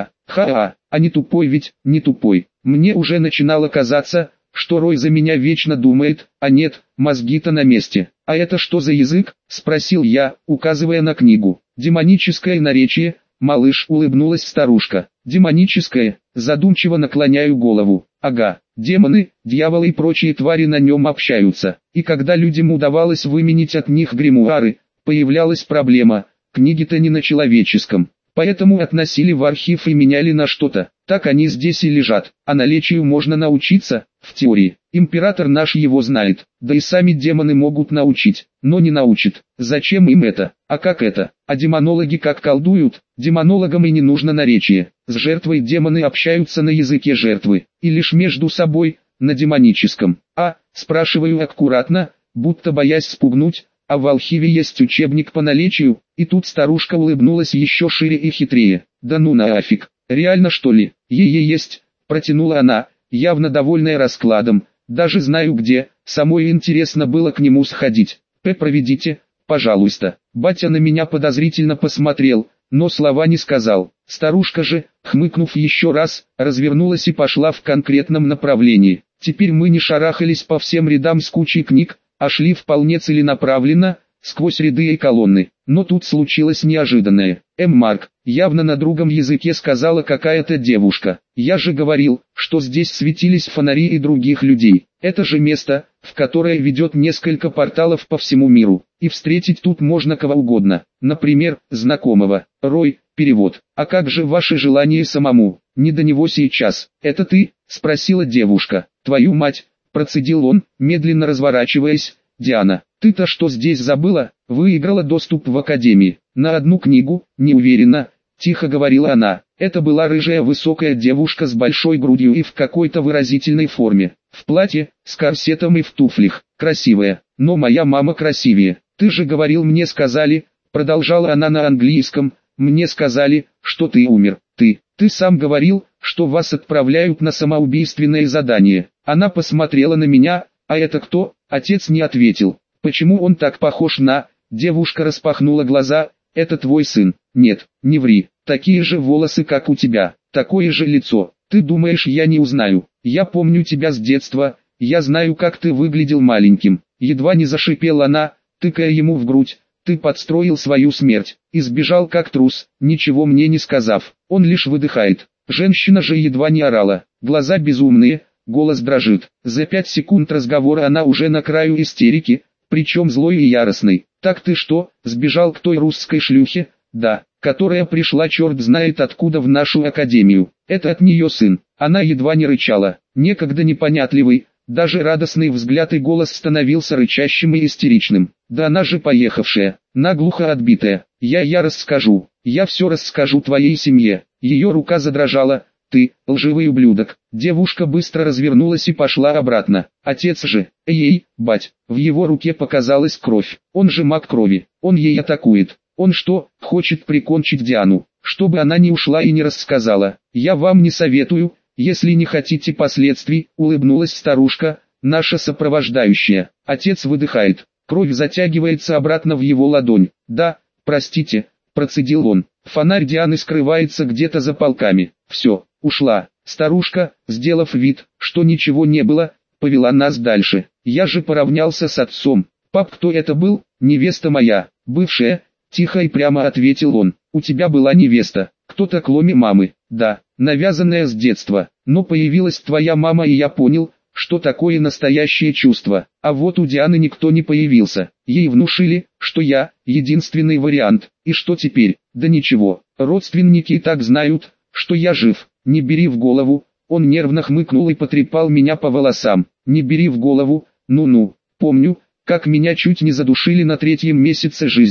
А не тупой ведь, не тупой. Мне уже начинало казаться, что Рой за меня вечно думает, а нет, мозги-то на месте. «А это что за язык?» – спросил я, указывая на книгу. «Демоническое наречие», – малыш, улыбнулась старушка. «Демоническое», задумчиво наклоняю голову. «Ага, демоны, дьяволы и прочие твари на нем общаются. И когда людям удавалось выменить от них гримуары, появлялась проблема, книги-то не на человеческом. Поэтому относили в архив и меняли на что-то. Так они здесь и лежат. А наличию можно научиться, в теории. Император наш его знает. Да и сами демоны могут научить, но не научат. Зачем им это? А как это? А демонологи как колдуют? Демонологам и не нужно наречие. С жертвой демоны общаются на языке жертвы. И лишь между собой, на демоническом. Спрашиваю аккуратно, будто боясь спугнуть. А в архиве есть учебник по наличию, и тут старушка улыбнулась еще шире и хитрее. «Да ну нафиг, реально что ли?» «Есть», протянула она, явно довольная раскладом. «Даже знаю где, самой интересно было к нему сходить. Проведите, пожалуйста». Батя на меня подозрительно посмотрел, но слова не сказал. Старушка же, хмыкнув еще раз, развернулась и пошла в конкретном направлении. Теперь мы не шарахались по всем рядам с кучей книг, а шли вполне целенаправленно, сквозь ряды и колонны. Но тут случилось неожиданное. Марк, явно на другом языке сказала какая-то девушка. Я же говорил, что здесь светились фонари и других людей. Это же место, в которое ведет несколько порталов по всему миру. И встретить тут можно кого угодно. Например, знакомого. Рой, перевод. А как же ваше желание самому? Не до него сейчас. Это ты? Спросила девушка. Твою мать. Процедил он, медленно разворачиваясь. «Диана, ты-то что здесь забыла? Выиграла доступ в академии. На одну книгу, не уверена», — тихо говорила она. Это была рыжая высокая девушка с большой грудью и в какой-то выразительной форме. В платье, с корсетом и в туфлях. Красивая, но моя мама красивее. «Ты же говорил, мне сказали», — продолжала она на английском, «мне сказали, что ты умер. Ты сам говорил, что вас отправляют на самоубийственное задание». Она посмотрела на меня, «А это кто?» Отец не ответил. «Почему он так похож на...» Девушка распахнула глаза, «Это твой сын». «Нет, не ври, такие же волосы, как у тебя, такое же лицо. Ты думаешь, я не узнаю? Я помню тебя с детства, я знаю, как ты выглядел маленьким». Едва не зашипела она, тыкая ему в грудь. «Ты подстроил свою смерть, и сбежал как трус, ничего мне не сказав». Он лишь выдыхает. Женщина же едва не орала, глаза безумные, голос дрожит. За 5 секунд разговора она уже на краю истерики, причем злой и яростной. «Так ты что, сбежал к той русской шлюхе?» «Да, которая пришла черт знает откуда в нашу академию. Это от нее сын». Она едва не рычала. Некогда непонятливый, даже радостный взгляд и голос становился рычащим и истеричным. «Да она же поехавшая, наглухо отбитая. Я расскажу, я все расскажу твоей семье». Ее рука задрожала. «Ты, лживый ублюдок». Девушка быстро развернулась и пошла обратно. Отец же, бать, в его руке показалась кровь. Он же маг крови, он ей атакует. Он что, хочет прикончить Диану, чтобы она не ушла и не рассказала? Я вам не советую, если не хотите последствий, улыбнулась старушка, наша сопровождающая. Отец выдыхает, кровь затягивается обратно в его ладонь. «Да, простите», процедил он. Фонарь Дианы скрывается где-то за полками. Все, ушла. Старушка, сделав вид, что ничего не было, повела нас дальше. Я же поравнялся с отцом. «Пап, кто это был?» «Невеста моя, бывшая», тихо и прямо ответил он. «У тебя была невеста, кто-то кроме мамы». «Да, навязанная с детства, но появилась твоя мама и я понял, что такое настоящее чувство. А вот у Дианы никто не появился. Ей внушили, что я единственный вариант. И что теперь? Да ничего, родственники и так знают, что я жив. Не бери в голову». Он нервно хмыкнул и потрепал меня по волосам. «Не бери в голову, ну-ну, помню, как меня чуть не задушили на 3-м месяце жизни.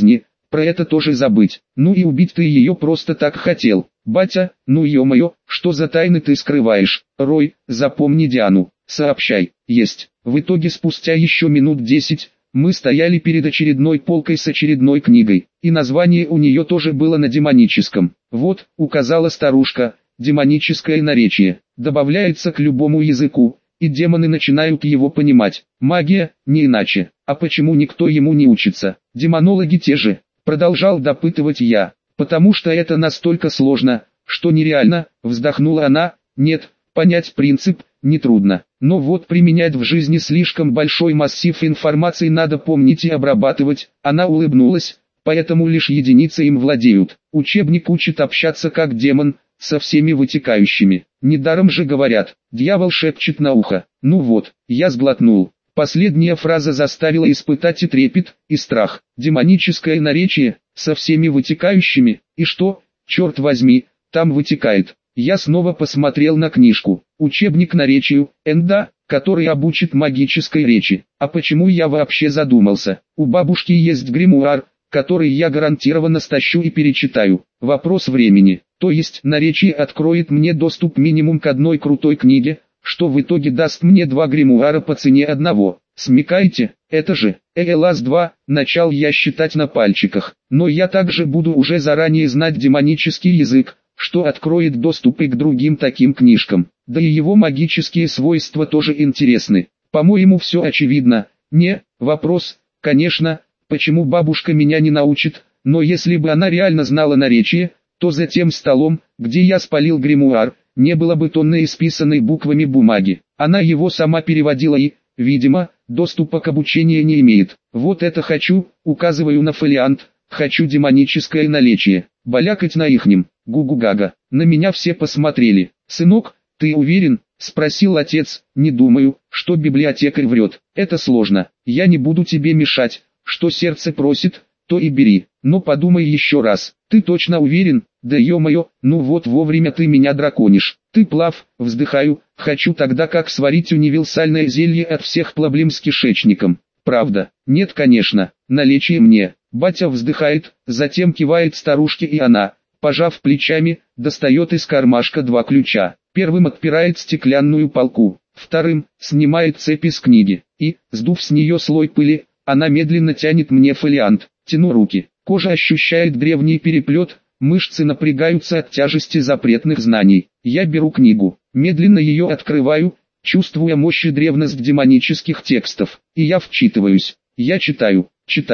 про это тоже забыть. Ну и убить ты ее просто так хотел. Батя, ну ё-моё, что за тайны ты скрываешь? Рой, запомни Диану, сообщай. Есть. В итоге спустя еще минут 10, мы стояли перед очередной полкой с очередной книгой, и название у нее тоже было на демоническом. Вот, указала старушка, демоническое наречие, добавляется к любому языку, и демоны начинают его понимать. Магия, не иначе. А почему никто ему не учится? Демонологи те же, продолжал допытывать я. Потому что это настолько сложно, что нереально, вздохнула она. Нет, понять принцип нетрудно, но вот применять в жизни слишком большой массив информации надо помнить и обрабатывать. Она улыбнулась, поэтому лишь единицы им владеют. Учебник учит общаться как демон, со всеми вытекающими. Недаром же говорят, дьявол шепчет на ухо. Ну вот, я сглотнул. Последняя фраза заставила испытать и трепет, и страх. Демоническое наречие, со всеми вытекающими, и что, черт возьми, там вытекает. Я снова посмотрел на книжку. Учебник наречию, Энда, который обучит магической речи. А почему я вообще задумался? У бабушки есть гримуар, который я гарантированно стащу и перечитаю. Вопрос времени. То есть наречие откроет мне доступ минимум к одной крутой книге, что в итоге даст мне 2 гримуара по цене одного. Смекаете? Это же ЭЛАС-2, начал я считать на пальчиках. Но я также буду уже заранее знать демонический язык, что откроет доступ и к другим таким книжкам. Да и его магические свойства тоже интересны. По-моему, все очевидно. Не, вопрос, конечно, почему бабушка меня не научит, но если бы она реально знала наречие, то за тем столом, где я спалил гримуар, не было бы тонны исписанной буквами бумаги. Она его сама переводила и, видимо, доступа к обучению не имеет. Вот это хочу, указываю на фолиант, хочу демоническое наречие. Балякать на ихнем. Гу-гу-гага. На меня все посмотрели. «Сынок, ты уверен?» — спросил отец. «Не думаю, что библиотекарь врет. Это сложно. Я не буду тебе мешать. Что сердце просит, то и бери. Но подумай еще раз. Ты точно уверен? Да ё-моё, ну вот вовремя ты меня драконишь. Ты плав, вздыхаю, хочу тогда как сварить универсальное зелье от всех проблем с кишечником. Правда? Нет, конечно. Налечие мне». Батя вздыхает, затем кивает старушке, и она, пожав плечами, достает из кармашка 2 ключа. Первым отпирает стеклянную полку, вторым снимает цепи с книги, и, сдув с нее слой пыли, она медленно тянет мне фолиант. Тяну руки, кожа ощущает древний переплет, мышцы напрягаются от тяжести запретных знаний. Я беру книгу, медленно ее открываю, чувствуя мощь и древность демонических текстов, и я вчитываюсь. Я читаю,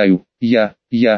я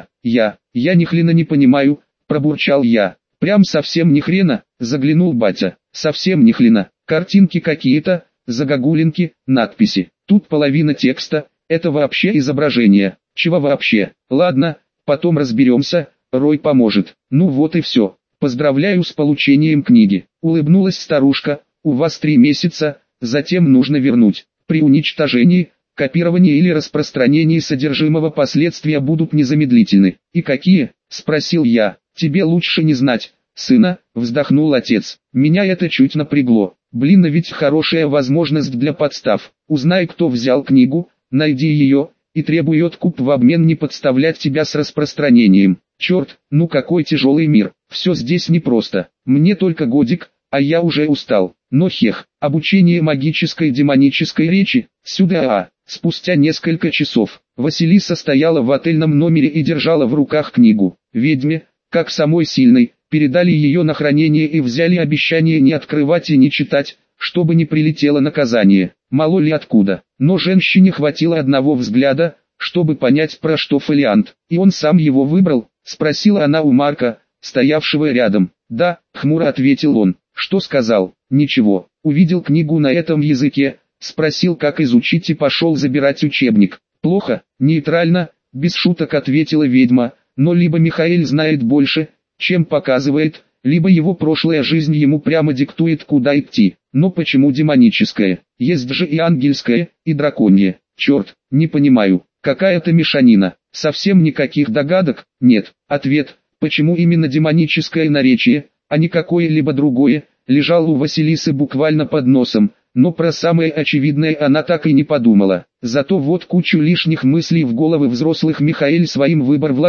ни хрена не понимаю, пробурчал я. Прям совсем ни хрена, заглянул батя, совсем ни хрена, картинки какие-то, загогулинки, надписи. Тут половина текста, это вообще изображение, чего вообще? Ладно, потом разберемся, Рой поможет. Ну вот и все, поздравляю с получением книги. Улыбнулась старушка, у вас 3 месяца, затем нужно вернуть. При уничтожении, копировании или распространении содержимого последствия будут незамедлительны. И какие? Спросил я. Тебе лучше не знать, сына, вздохнул отец. Меня это чуть напрягло. Блин, а ведь хорошая возможность для подстав. Узнай, кто взял книгу, найди ее, и требуй откуп в обмен не подставлять тебя с распространением. Черт, ну какой тяжелый мир. Все здесь непросто. Мне только годик, а я уже устал. Но хех, обучение магической демонической речи, сюда. Спустя несколько часов, Василиса стояла в отельном номере и держала в руках книгу. Ведьме, как самой сильной, передали ее на хранение и взяли обещание не открывать и не читать, чтобы не прилетело наказание. Мало ли откуда. Но женщине хватило одного взгляда, чтобы понять, про что фолиант. И он сам его выбрал, спросила она у Марка, стоявшего рядом. Да, хмуро ответил он. Что сказал? Ничего. Увидел книгу на этом языке, спросил, как изучить, и пошел забирать учебник. Плохо, нейтрально, без шуток ответила ведьма, но либо Михаил знает больше, чем показывает, либо его прошлая жизнь ему прямо диктует, куда идти. Но почему демоническое? Есть же и ангельское, и драконье. Черт, не понимаю, какая-то мешанина. Совсем никаких догадок? Нет. Ответ, почему именно демоническое наречие, а не какое-либо другое, лежал у Василисы буквально под носом, но про самое очевидное она так и не подумала. Зато вот кучу лишних мыслей в головы взрослых Михаил своим выбор вложил.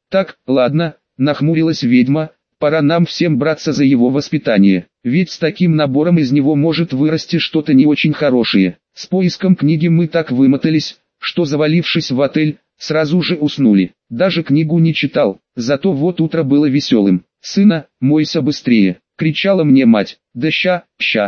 Так, ладно, нахмурилась ведьма, пора нам всем браться за его воспитание, ведь с таким набором из него может вырасти что-то не очень хорошее. С поиском книги мы так вымотались, что, завалившись в отель, сразу же уснули. Даже книгу не читал, зато вот утро было веселым. «Сына, мойся быстрее!» — кричала мне мать. «Да ща».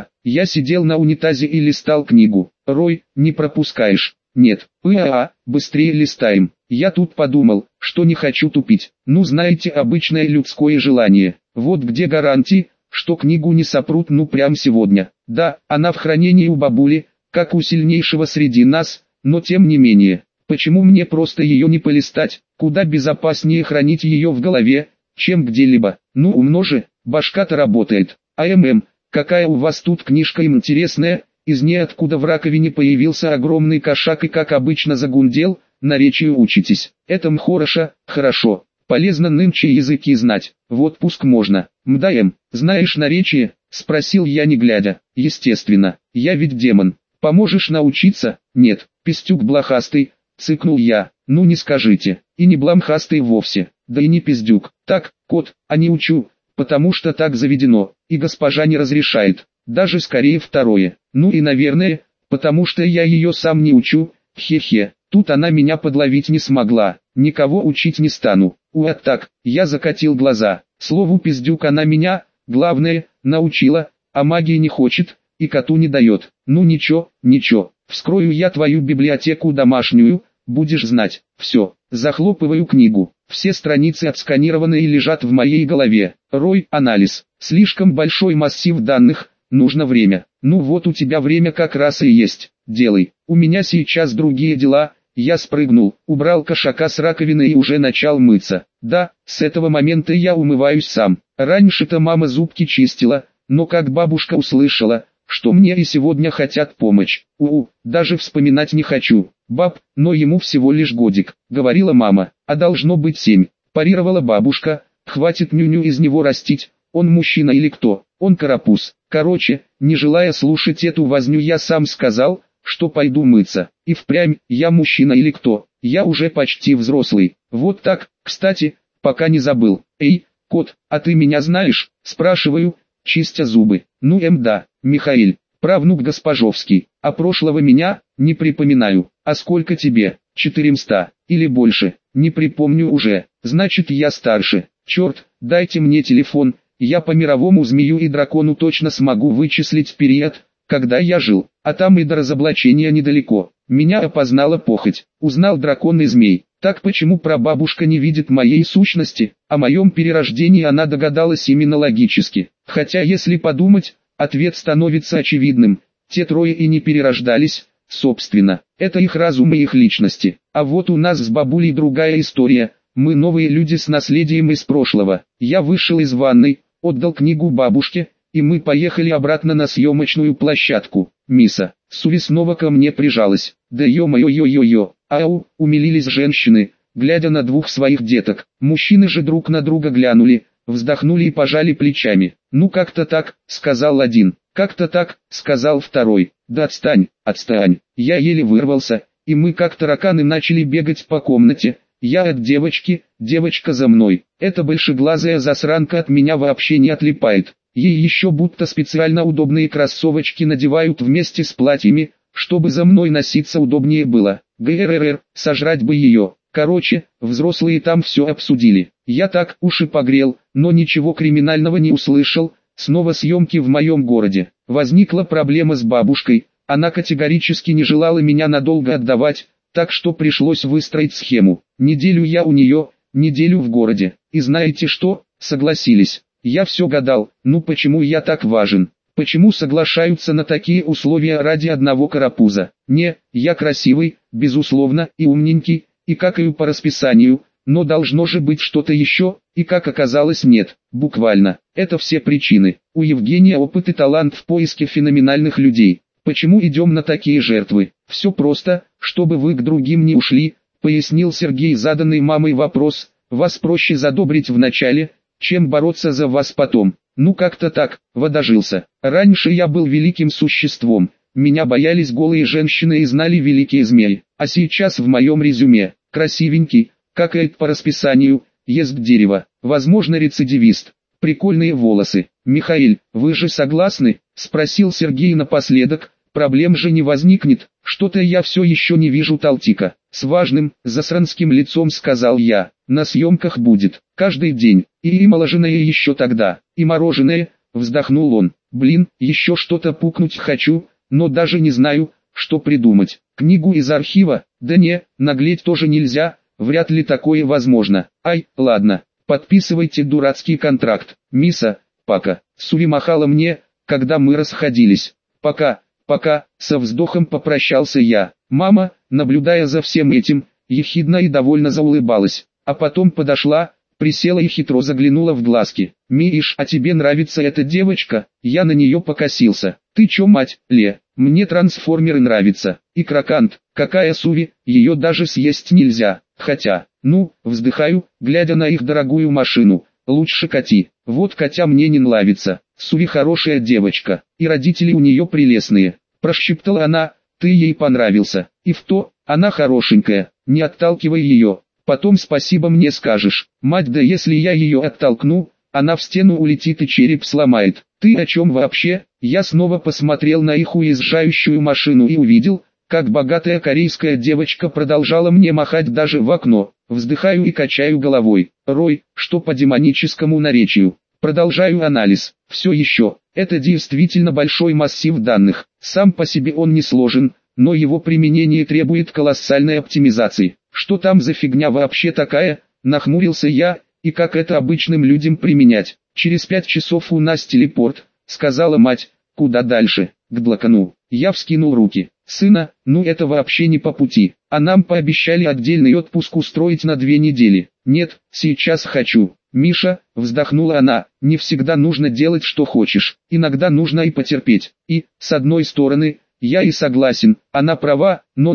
Я сидел на унитазе и листал книгу. «Рой, не пропускаешь?» «Нет». Быстрее листаем». Я тут подумал, что не хочу тупить. Ну знаете, обычное людское желание. Вот где гарантии, что книгу не сопрут прям сегодня. Да, она в хранении у бабули, как у сильнейшего среди нас, но тем не менее. Почему мне просто ее не полистать? Куда безопаснее хранить ее в голове, чем где-либо. Ну умно же, башка-то работает. Какая у вас тут книжка интересная? Из ниоткуда в раковине появился огромный кошак и как обычно загундел: «Наречию учитесь». Это хорошо. Полезно нынче языки знать. В отпуск можно. Знаешь наречие? Спросил я не глядя. Естественно, я ведь демон. Поможешь научиться? Нет, пистюк блохастый, цыкнул я. Ну не скажите, и не бламхастый вовсе, да и не пиздюк. Так, кот, а не учу, потому что так заведено, и госпожа не разрешает. Даже скорее второе. Ну и наверное, потому что я ее сам не учу, хе-хе. Тут она меня подловить не смогла, никого учить не стану. Так, я закатил глаза. Слову пиздюк она меня, главное, научила, а магии не хочет, и коту не дает. Ну ничего, вскрою я твою библиотеку домашнюю, будешь знать. Все, захлопываю книгу. Все страницы отсканированы и лежат в моей голове. Рой, анализ. Слишком большой массив данных, нужно время. Ну вот у тебя время как раз и есть, делай. У меня сейчас другие дела. Я спрыгнул, убрал кошака с раковины и уже начал мыться. Да, с этого момента я умываюсь сам. Раньше-то мама зубки чистила, но как бабушка услышала, что мне и сегодня хотят помочь. Даже вспоминать не хочу. Баб, но ему всего лишь годик, говорила мама, а должно быть 7. Парировала бабушка, хватит нюню из него растить, он мужчина или кто, он карапуз. Короче, не желая слушать эту возню, я сам сказал, что пойду мыться. И впрямь, я мужчина или кто, я уже почти взрослый. Вот так, кстати, пока не забыл. Эй, кот, а ты меня знаешь? Спрашиваю, чистя зубы. Ну да, Михаил, правнук Госпожовский, а прошлого меня, не припоминаю. А сколько тебе? 400, или больше, не припомню уже, значит я старше. Черт, дайте мне телефон, я по мировому змею и дракону точно смогу вычислить период, когда я жил, а там и до разоблачения недалеко. Меня опознала похоть, узнал дракон и змей. Так почему прабабушка не видит моей сущности? О моем перерождении она догадалась именно логически. Хотя если подумать, ответ становится очевидным. Те трое и не перерождались, собственно. Это их разум и их личности. А вот у нас с бабулей другая история. Мы новые люди с наследием из прошлого. Я вышел из ванной, отдал книгу бабушке, и мы поехали обратно на съемочную площадку. Миса Сури снова ко мне прижалась. Да ё-моё-ё-ё-ё. Умилились женщины, глядя на двух своих деток. Мужчины же друг на друга глянули, вздохнули и пожали плечами. Ну как-то так, сказал один. Как-то так, сказал второй. Да отстань. Я еле вырвался, и мы как тараканы начали бегать по комнате. Я от девочки, девочка за мной. Эта большеглазая засранка от меня вообще не отлипает. Ей еще будто специально удобные кроссовочки надевают вместе с платьями, чтобы за мной носиться удобнее было. Сожрать бы ее. Короче, взрослые там все обсудили. Я так уши погрел, но ничего криминального не услышал. Снова съемки в моем городе. Возникла проблема с бабушкой. Она категорически не желала меня надолго отдавать, так что пришлось выстроить схему. Неделю я у нее, неделю в городе. И знаете что? Согласились. Я все гадал, почему я так важен? Почему соглашаются на такие условия ради одного карапуза? Я красивый, безусловно, и умненький, и какаю по расписанию, но должно же быть что-то еще, и как оказалось нет, буквально. Это все причины. У Евгения опыт и талант в поиске феноменальных людей. Почему идем на такие жертвы? Все просто, чтобы вы к другим не ушли, пояснил Сергей заданный мамой вопрос. Вас проще задобрить в начале, чем бороться за вас потом. Ну как-то так, водожился. Раньше я был великим существом, меня боялись голые женщины и знали великие змеи. А сейчас в моем резюме, красивенький, какает по расписанию, ест дерево, возможно рецидивист. Прикольные волосы. Михаил, вы же согласны? Спросил Сергей напоследок. Проблем же не возникнет, что-то я все еще не вижу Талтика. С важным, засранским лицом сказал я, на съемках будет, каждый день, и моложеное еще тогда, и мороженое, вздохнул он. Блин, еще что-то пукнуть хочу, но даже не знаю, что придумать. Книгу из архива? Да не, наглеть тоже нельзя, вряд ли такое возможно. Ай, ладно, подписывайте дурацкий контракт. Миса, пока. Сури махала мне, когда мы расходились. Пока. Пока, со вздохом попрощался я. Мама, наблюдая за всем этим, ехидно и довольно заулыбалась, а потом подошла, присела и хитро заглянула в глазки. «Миш, а тебе нравится эта девочка?» Я на нее покосился. «Ты чё, мать, Ле? Мне трансформеры нравятся. И крокант, какая Суви, ее даже съесть нельзя. Хотя, вздыхаю, глядя на их дорогую машину. Лучше Кати. Вот Катя мне не нравится. Суви хорошая девочка, и родители у нее прелестные», прошептала она. «Ты ей понравился, и в то, она хорошенькая, не отталкивай ее, потом спасибо мне скажешь. Мать, да если я ее оттолкну, она в стену улетит и череп сломает. Ты о чем вообще?» Я снова посмотрел на их уезжающую машину и увидел, как богатая корейская девочка продолжала мне махать даже в окно. Вздыхаю и качаю головой. Рой, что по демоническому наречию. Продолжаю анализ. Все еще, это действительно большой массив данных. Сам по себе он не сложен, но его применение требует колоссальной оптимизации. Что там за фигня вообще такая? Нахмурился я, и как это обычным людям применять? Через 5 часов у нас телепорт, сказала мать. Куда дальше? К Длакану. Я вскинул руки. Сына, это вообще не по пути. А нам пообещали отдельный отпуск устроить на 2 недели. Нет, сейчас хочу. Миша, вздохнула она, не всегда нужно делать что хочешь. Иногда нужно и потерпеть. И, с одной стороны, я и согласен, она права, но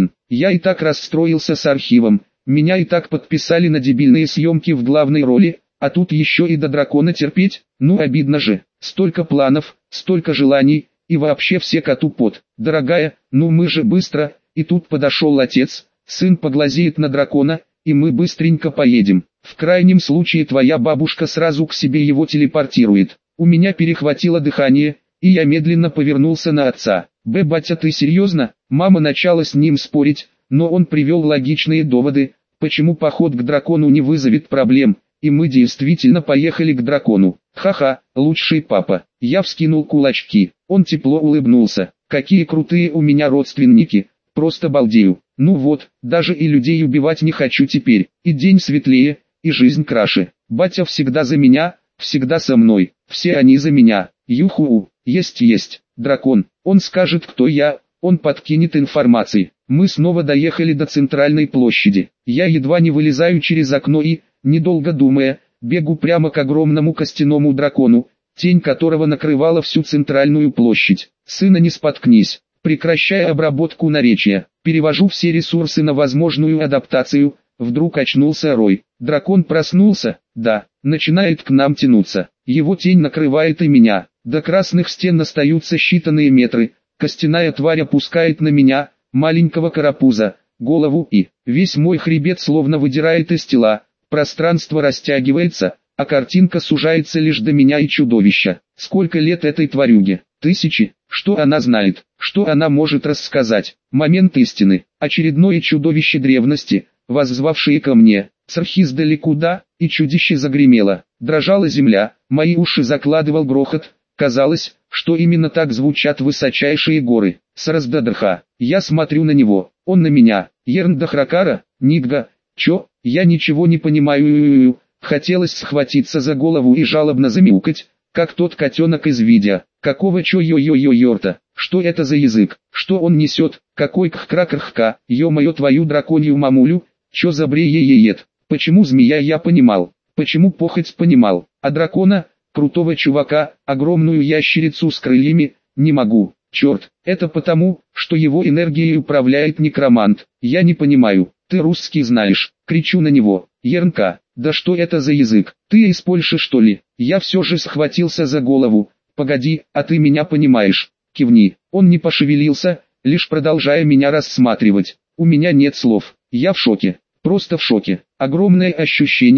я и так расстроился с архивом. Меня и так подписали на дебильные съемки в главной роли, а тут еще и до дракона терпеть, обидно же. Столько планов, столько желаний, и вообще все коту под. Дорогая, мы же быстро, и тут подошел отец, сын поглазеет на дракона, и мы быстренько поедем. В крайнем случае твоя бабушка сразу к себе его телепортирует. У меня перехватило дыхание, и я медленно повернулся на отца. Батя, ты серьезно? Мама начала с ним спорить, но он привел логичные доводы, почему поход к дракону не вызовет проблем, и мы действительно поехали к дракону. Ха-ха, лучший папа. Я вскинул кулачки, он тепло улыбнулся. Какие крутые у меня родственники, просто балдею. Даже и людей убивать не хочу теперь, и день светлее, и жизнь краше. Батя всегда за меня, всегда со мной, все они за меня. Юху, есть, дракон, он скажет, кто я, он подкинет информации. Мы снова доехали до центральной площади. Я едва не вылезаю через окно и, недолго думая, бегу прямо к огромному костяному дракону, тень которого накрывала всю центральную площадь. Сына, не споткнись. Прекращая обработку наречия, перевожу все ресурсы на возможную адаптацию. Вдруг очнулся Рой. Дракон проснулся, да, начинает к нам тянуться. Его тень накрывает и меня. До красных стен остаются считанные метры. Костяная тварь опускает на меня, маленького карапуза, голову, и весь мой хребет словно выдирает из тела. Пространство растягивается, а картинка сужается лишь до меня и чудовища. Сколько лет этой тварюге? Тысячи. Что она знает? Что она может рассказать? Момент истины. Очередное чудовище древности, воззвавшее ко мне. Царх издали куда, и чудище загремело. Дрожала земля, мои уши закладывал грохот. Казалось, что именно так звучат высочайшие горы. Сараздадырха. Я смотрю на него, он на меня. Ерндахракара, Нидга. Чё? Я ничего не понимаю. Хотелось схватиться за голову и жалобно замяукать, как тот котенок из видео. Какого чё-йо-йо-йо-йорта? Что это за язык? Что он несет? Какой кх-кра-крх-ка? Ё-моё, твою драконью мамулю, чё за бре-е-е-ет? Почему змея я понимал? Почему похоть понимал? А дракона, крутого чувака, огромную ящерицу с крыльями, не могу. Черт, это потому, что его энергией управляет некромант. Я не понимаю. Ты русский знаешь, кричу на него. Ернка, да что это за язык? Ты из Польши, что ли? Я все же схватился за голову. Погоди, а ты меня понимаешь? Кивни. Он не пошевелился, лишь продолжая меня рассматривать. У меня нет слов. Я в шоке. Просто в шоке. Огромное ощущение,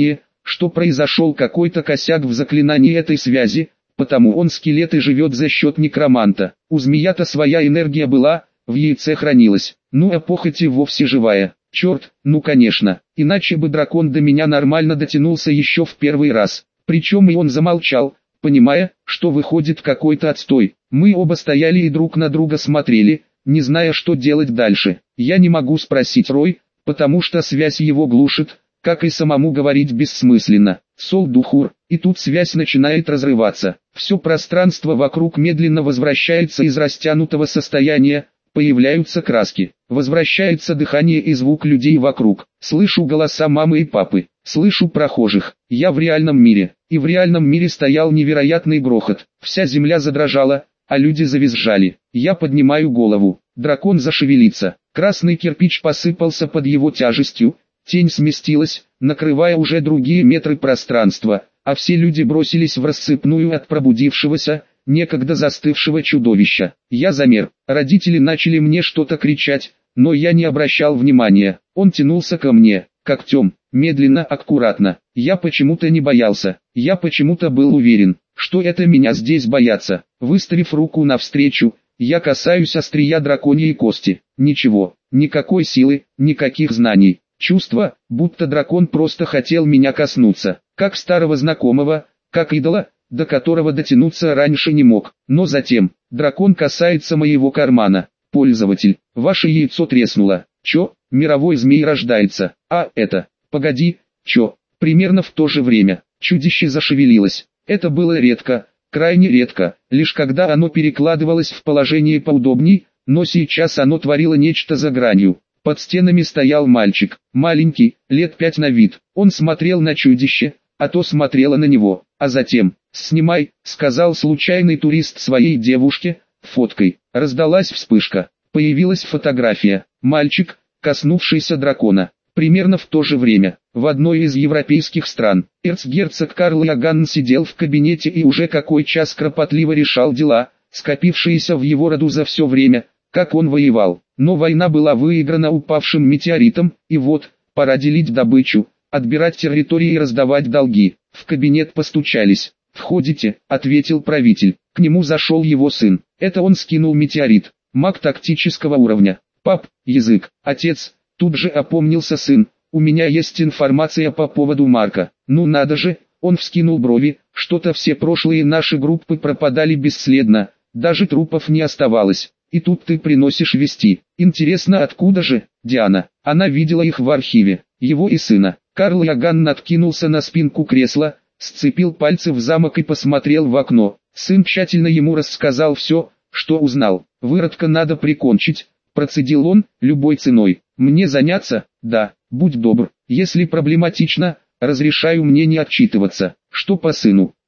что произошел какой-то косяк в заклинании этой связи, потому он скелет и живет за счет некроманта. У змея-то своя энергия была, в яйце хранилась, ну а похоть и вовсе живая. Черт, ну конечно, иначе бы дракон до меня нормально дотянулся еще в первый раз. Причем и он замолчал, понимая, что выходит какой-то отстой. Мы оба стояли и друг на друга смотрели, не зная, что делать дальше. Я не могу спросить Рой, потому что связь его глушит, как и самому говорить бессмысленно. Сол-Духур, и тут связь начинает разрываться. Все пространство вокруг медленно возвращается из растянутого состояния, появляются краски, возвращается дыхание и звук людей вокруг. Слышу голоса мамы и папы, слышу прохожих. Я в реальном мире, и в реальном мире стоял невероятный грохот. Вся земля задрожала, а люди завизжали. Я поднимаю голову, дракон зашевелится. Красный кирпич посыпался под его тяжестью, тень сместилась, накрывая уже другие метры пространства, а все люди бросились в рассыпную от пробудившегося, некогда застывшего чудовища. Я замер, родители начали мне что-то кричать, но я не обращал внимания. Он тянулся ко мне, когтем, медленно, аккуратно. Я почему-то не боялся, я почему-то был уверен, что это меня здесь боятся. Выставив руку навстречу, я касаюсь острия драконьей кости. Ничего, никакой силы, никаких знаний. Чувство, будто дракон просто хотел меня коснуться, как старого знакомого, как идола, до которого дотянуться раньше не мог. Но затем, дракон касается моего кармана. Пользователь, ваше яйцо треснуло. Чё, мировой змей рождается. А это, погоди, чё, примерно в то же время, чудище зашевелилось. Это было редко, крайне редко, лишь когда оно перекладывалось в положение поудобней, но сейчас оно творило нечто за гранью. Под стенами стоял мальчик, маленький, лет 5 на вид. Он смотрел на чудище, а то смотрело на него. А затем, «Снимай», — сказал случайный турист своей девушке, фоткой. Раздалась вспышка. Появилась фотография. Мальчик, коснувшийся дракона. Примерно в то же время, в одной из европейских стран, эрцгерцог Карл Иоганн сидел в кабинете и уже какой час кропотливо решал дела, скопившиеся в его роду за все время, как он воевал. Но война была выиграна упавшим метеоритом, и вот, пора делить добычу, отбирать территории и раздавать долги. В кабинет постучались. «Входите», — ответил правитель. К нему зашел его сын. Это он скинул метеорит. Маг тактического уровня. «Пап, язык, отец», — тут же опомнился сын. «У меня есть информация по поводу Марка». «Ну надо же», — он вскинул брови, «что-то все прошлые наши группы пропадали бесследно, даже трупов не оставалось. И тут ты приносишь вести. Интересно, откуда же?» Диана. Она видела их в архиве, его и сына. Карл Иоганн откинулся на спинку кресла, сцепил пальцы в замок и посмотрел в окно. Сын тщательно ему рассказал все, что узнал. «Выродка надо прикончить», — процедил он, — «любой ценой». «Мне заняться?» «Да, будь добр. Если проблематично, разрешаю мне не отчитываться». «Что по сыну?»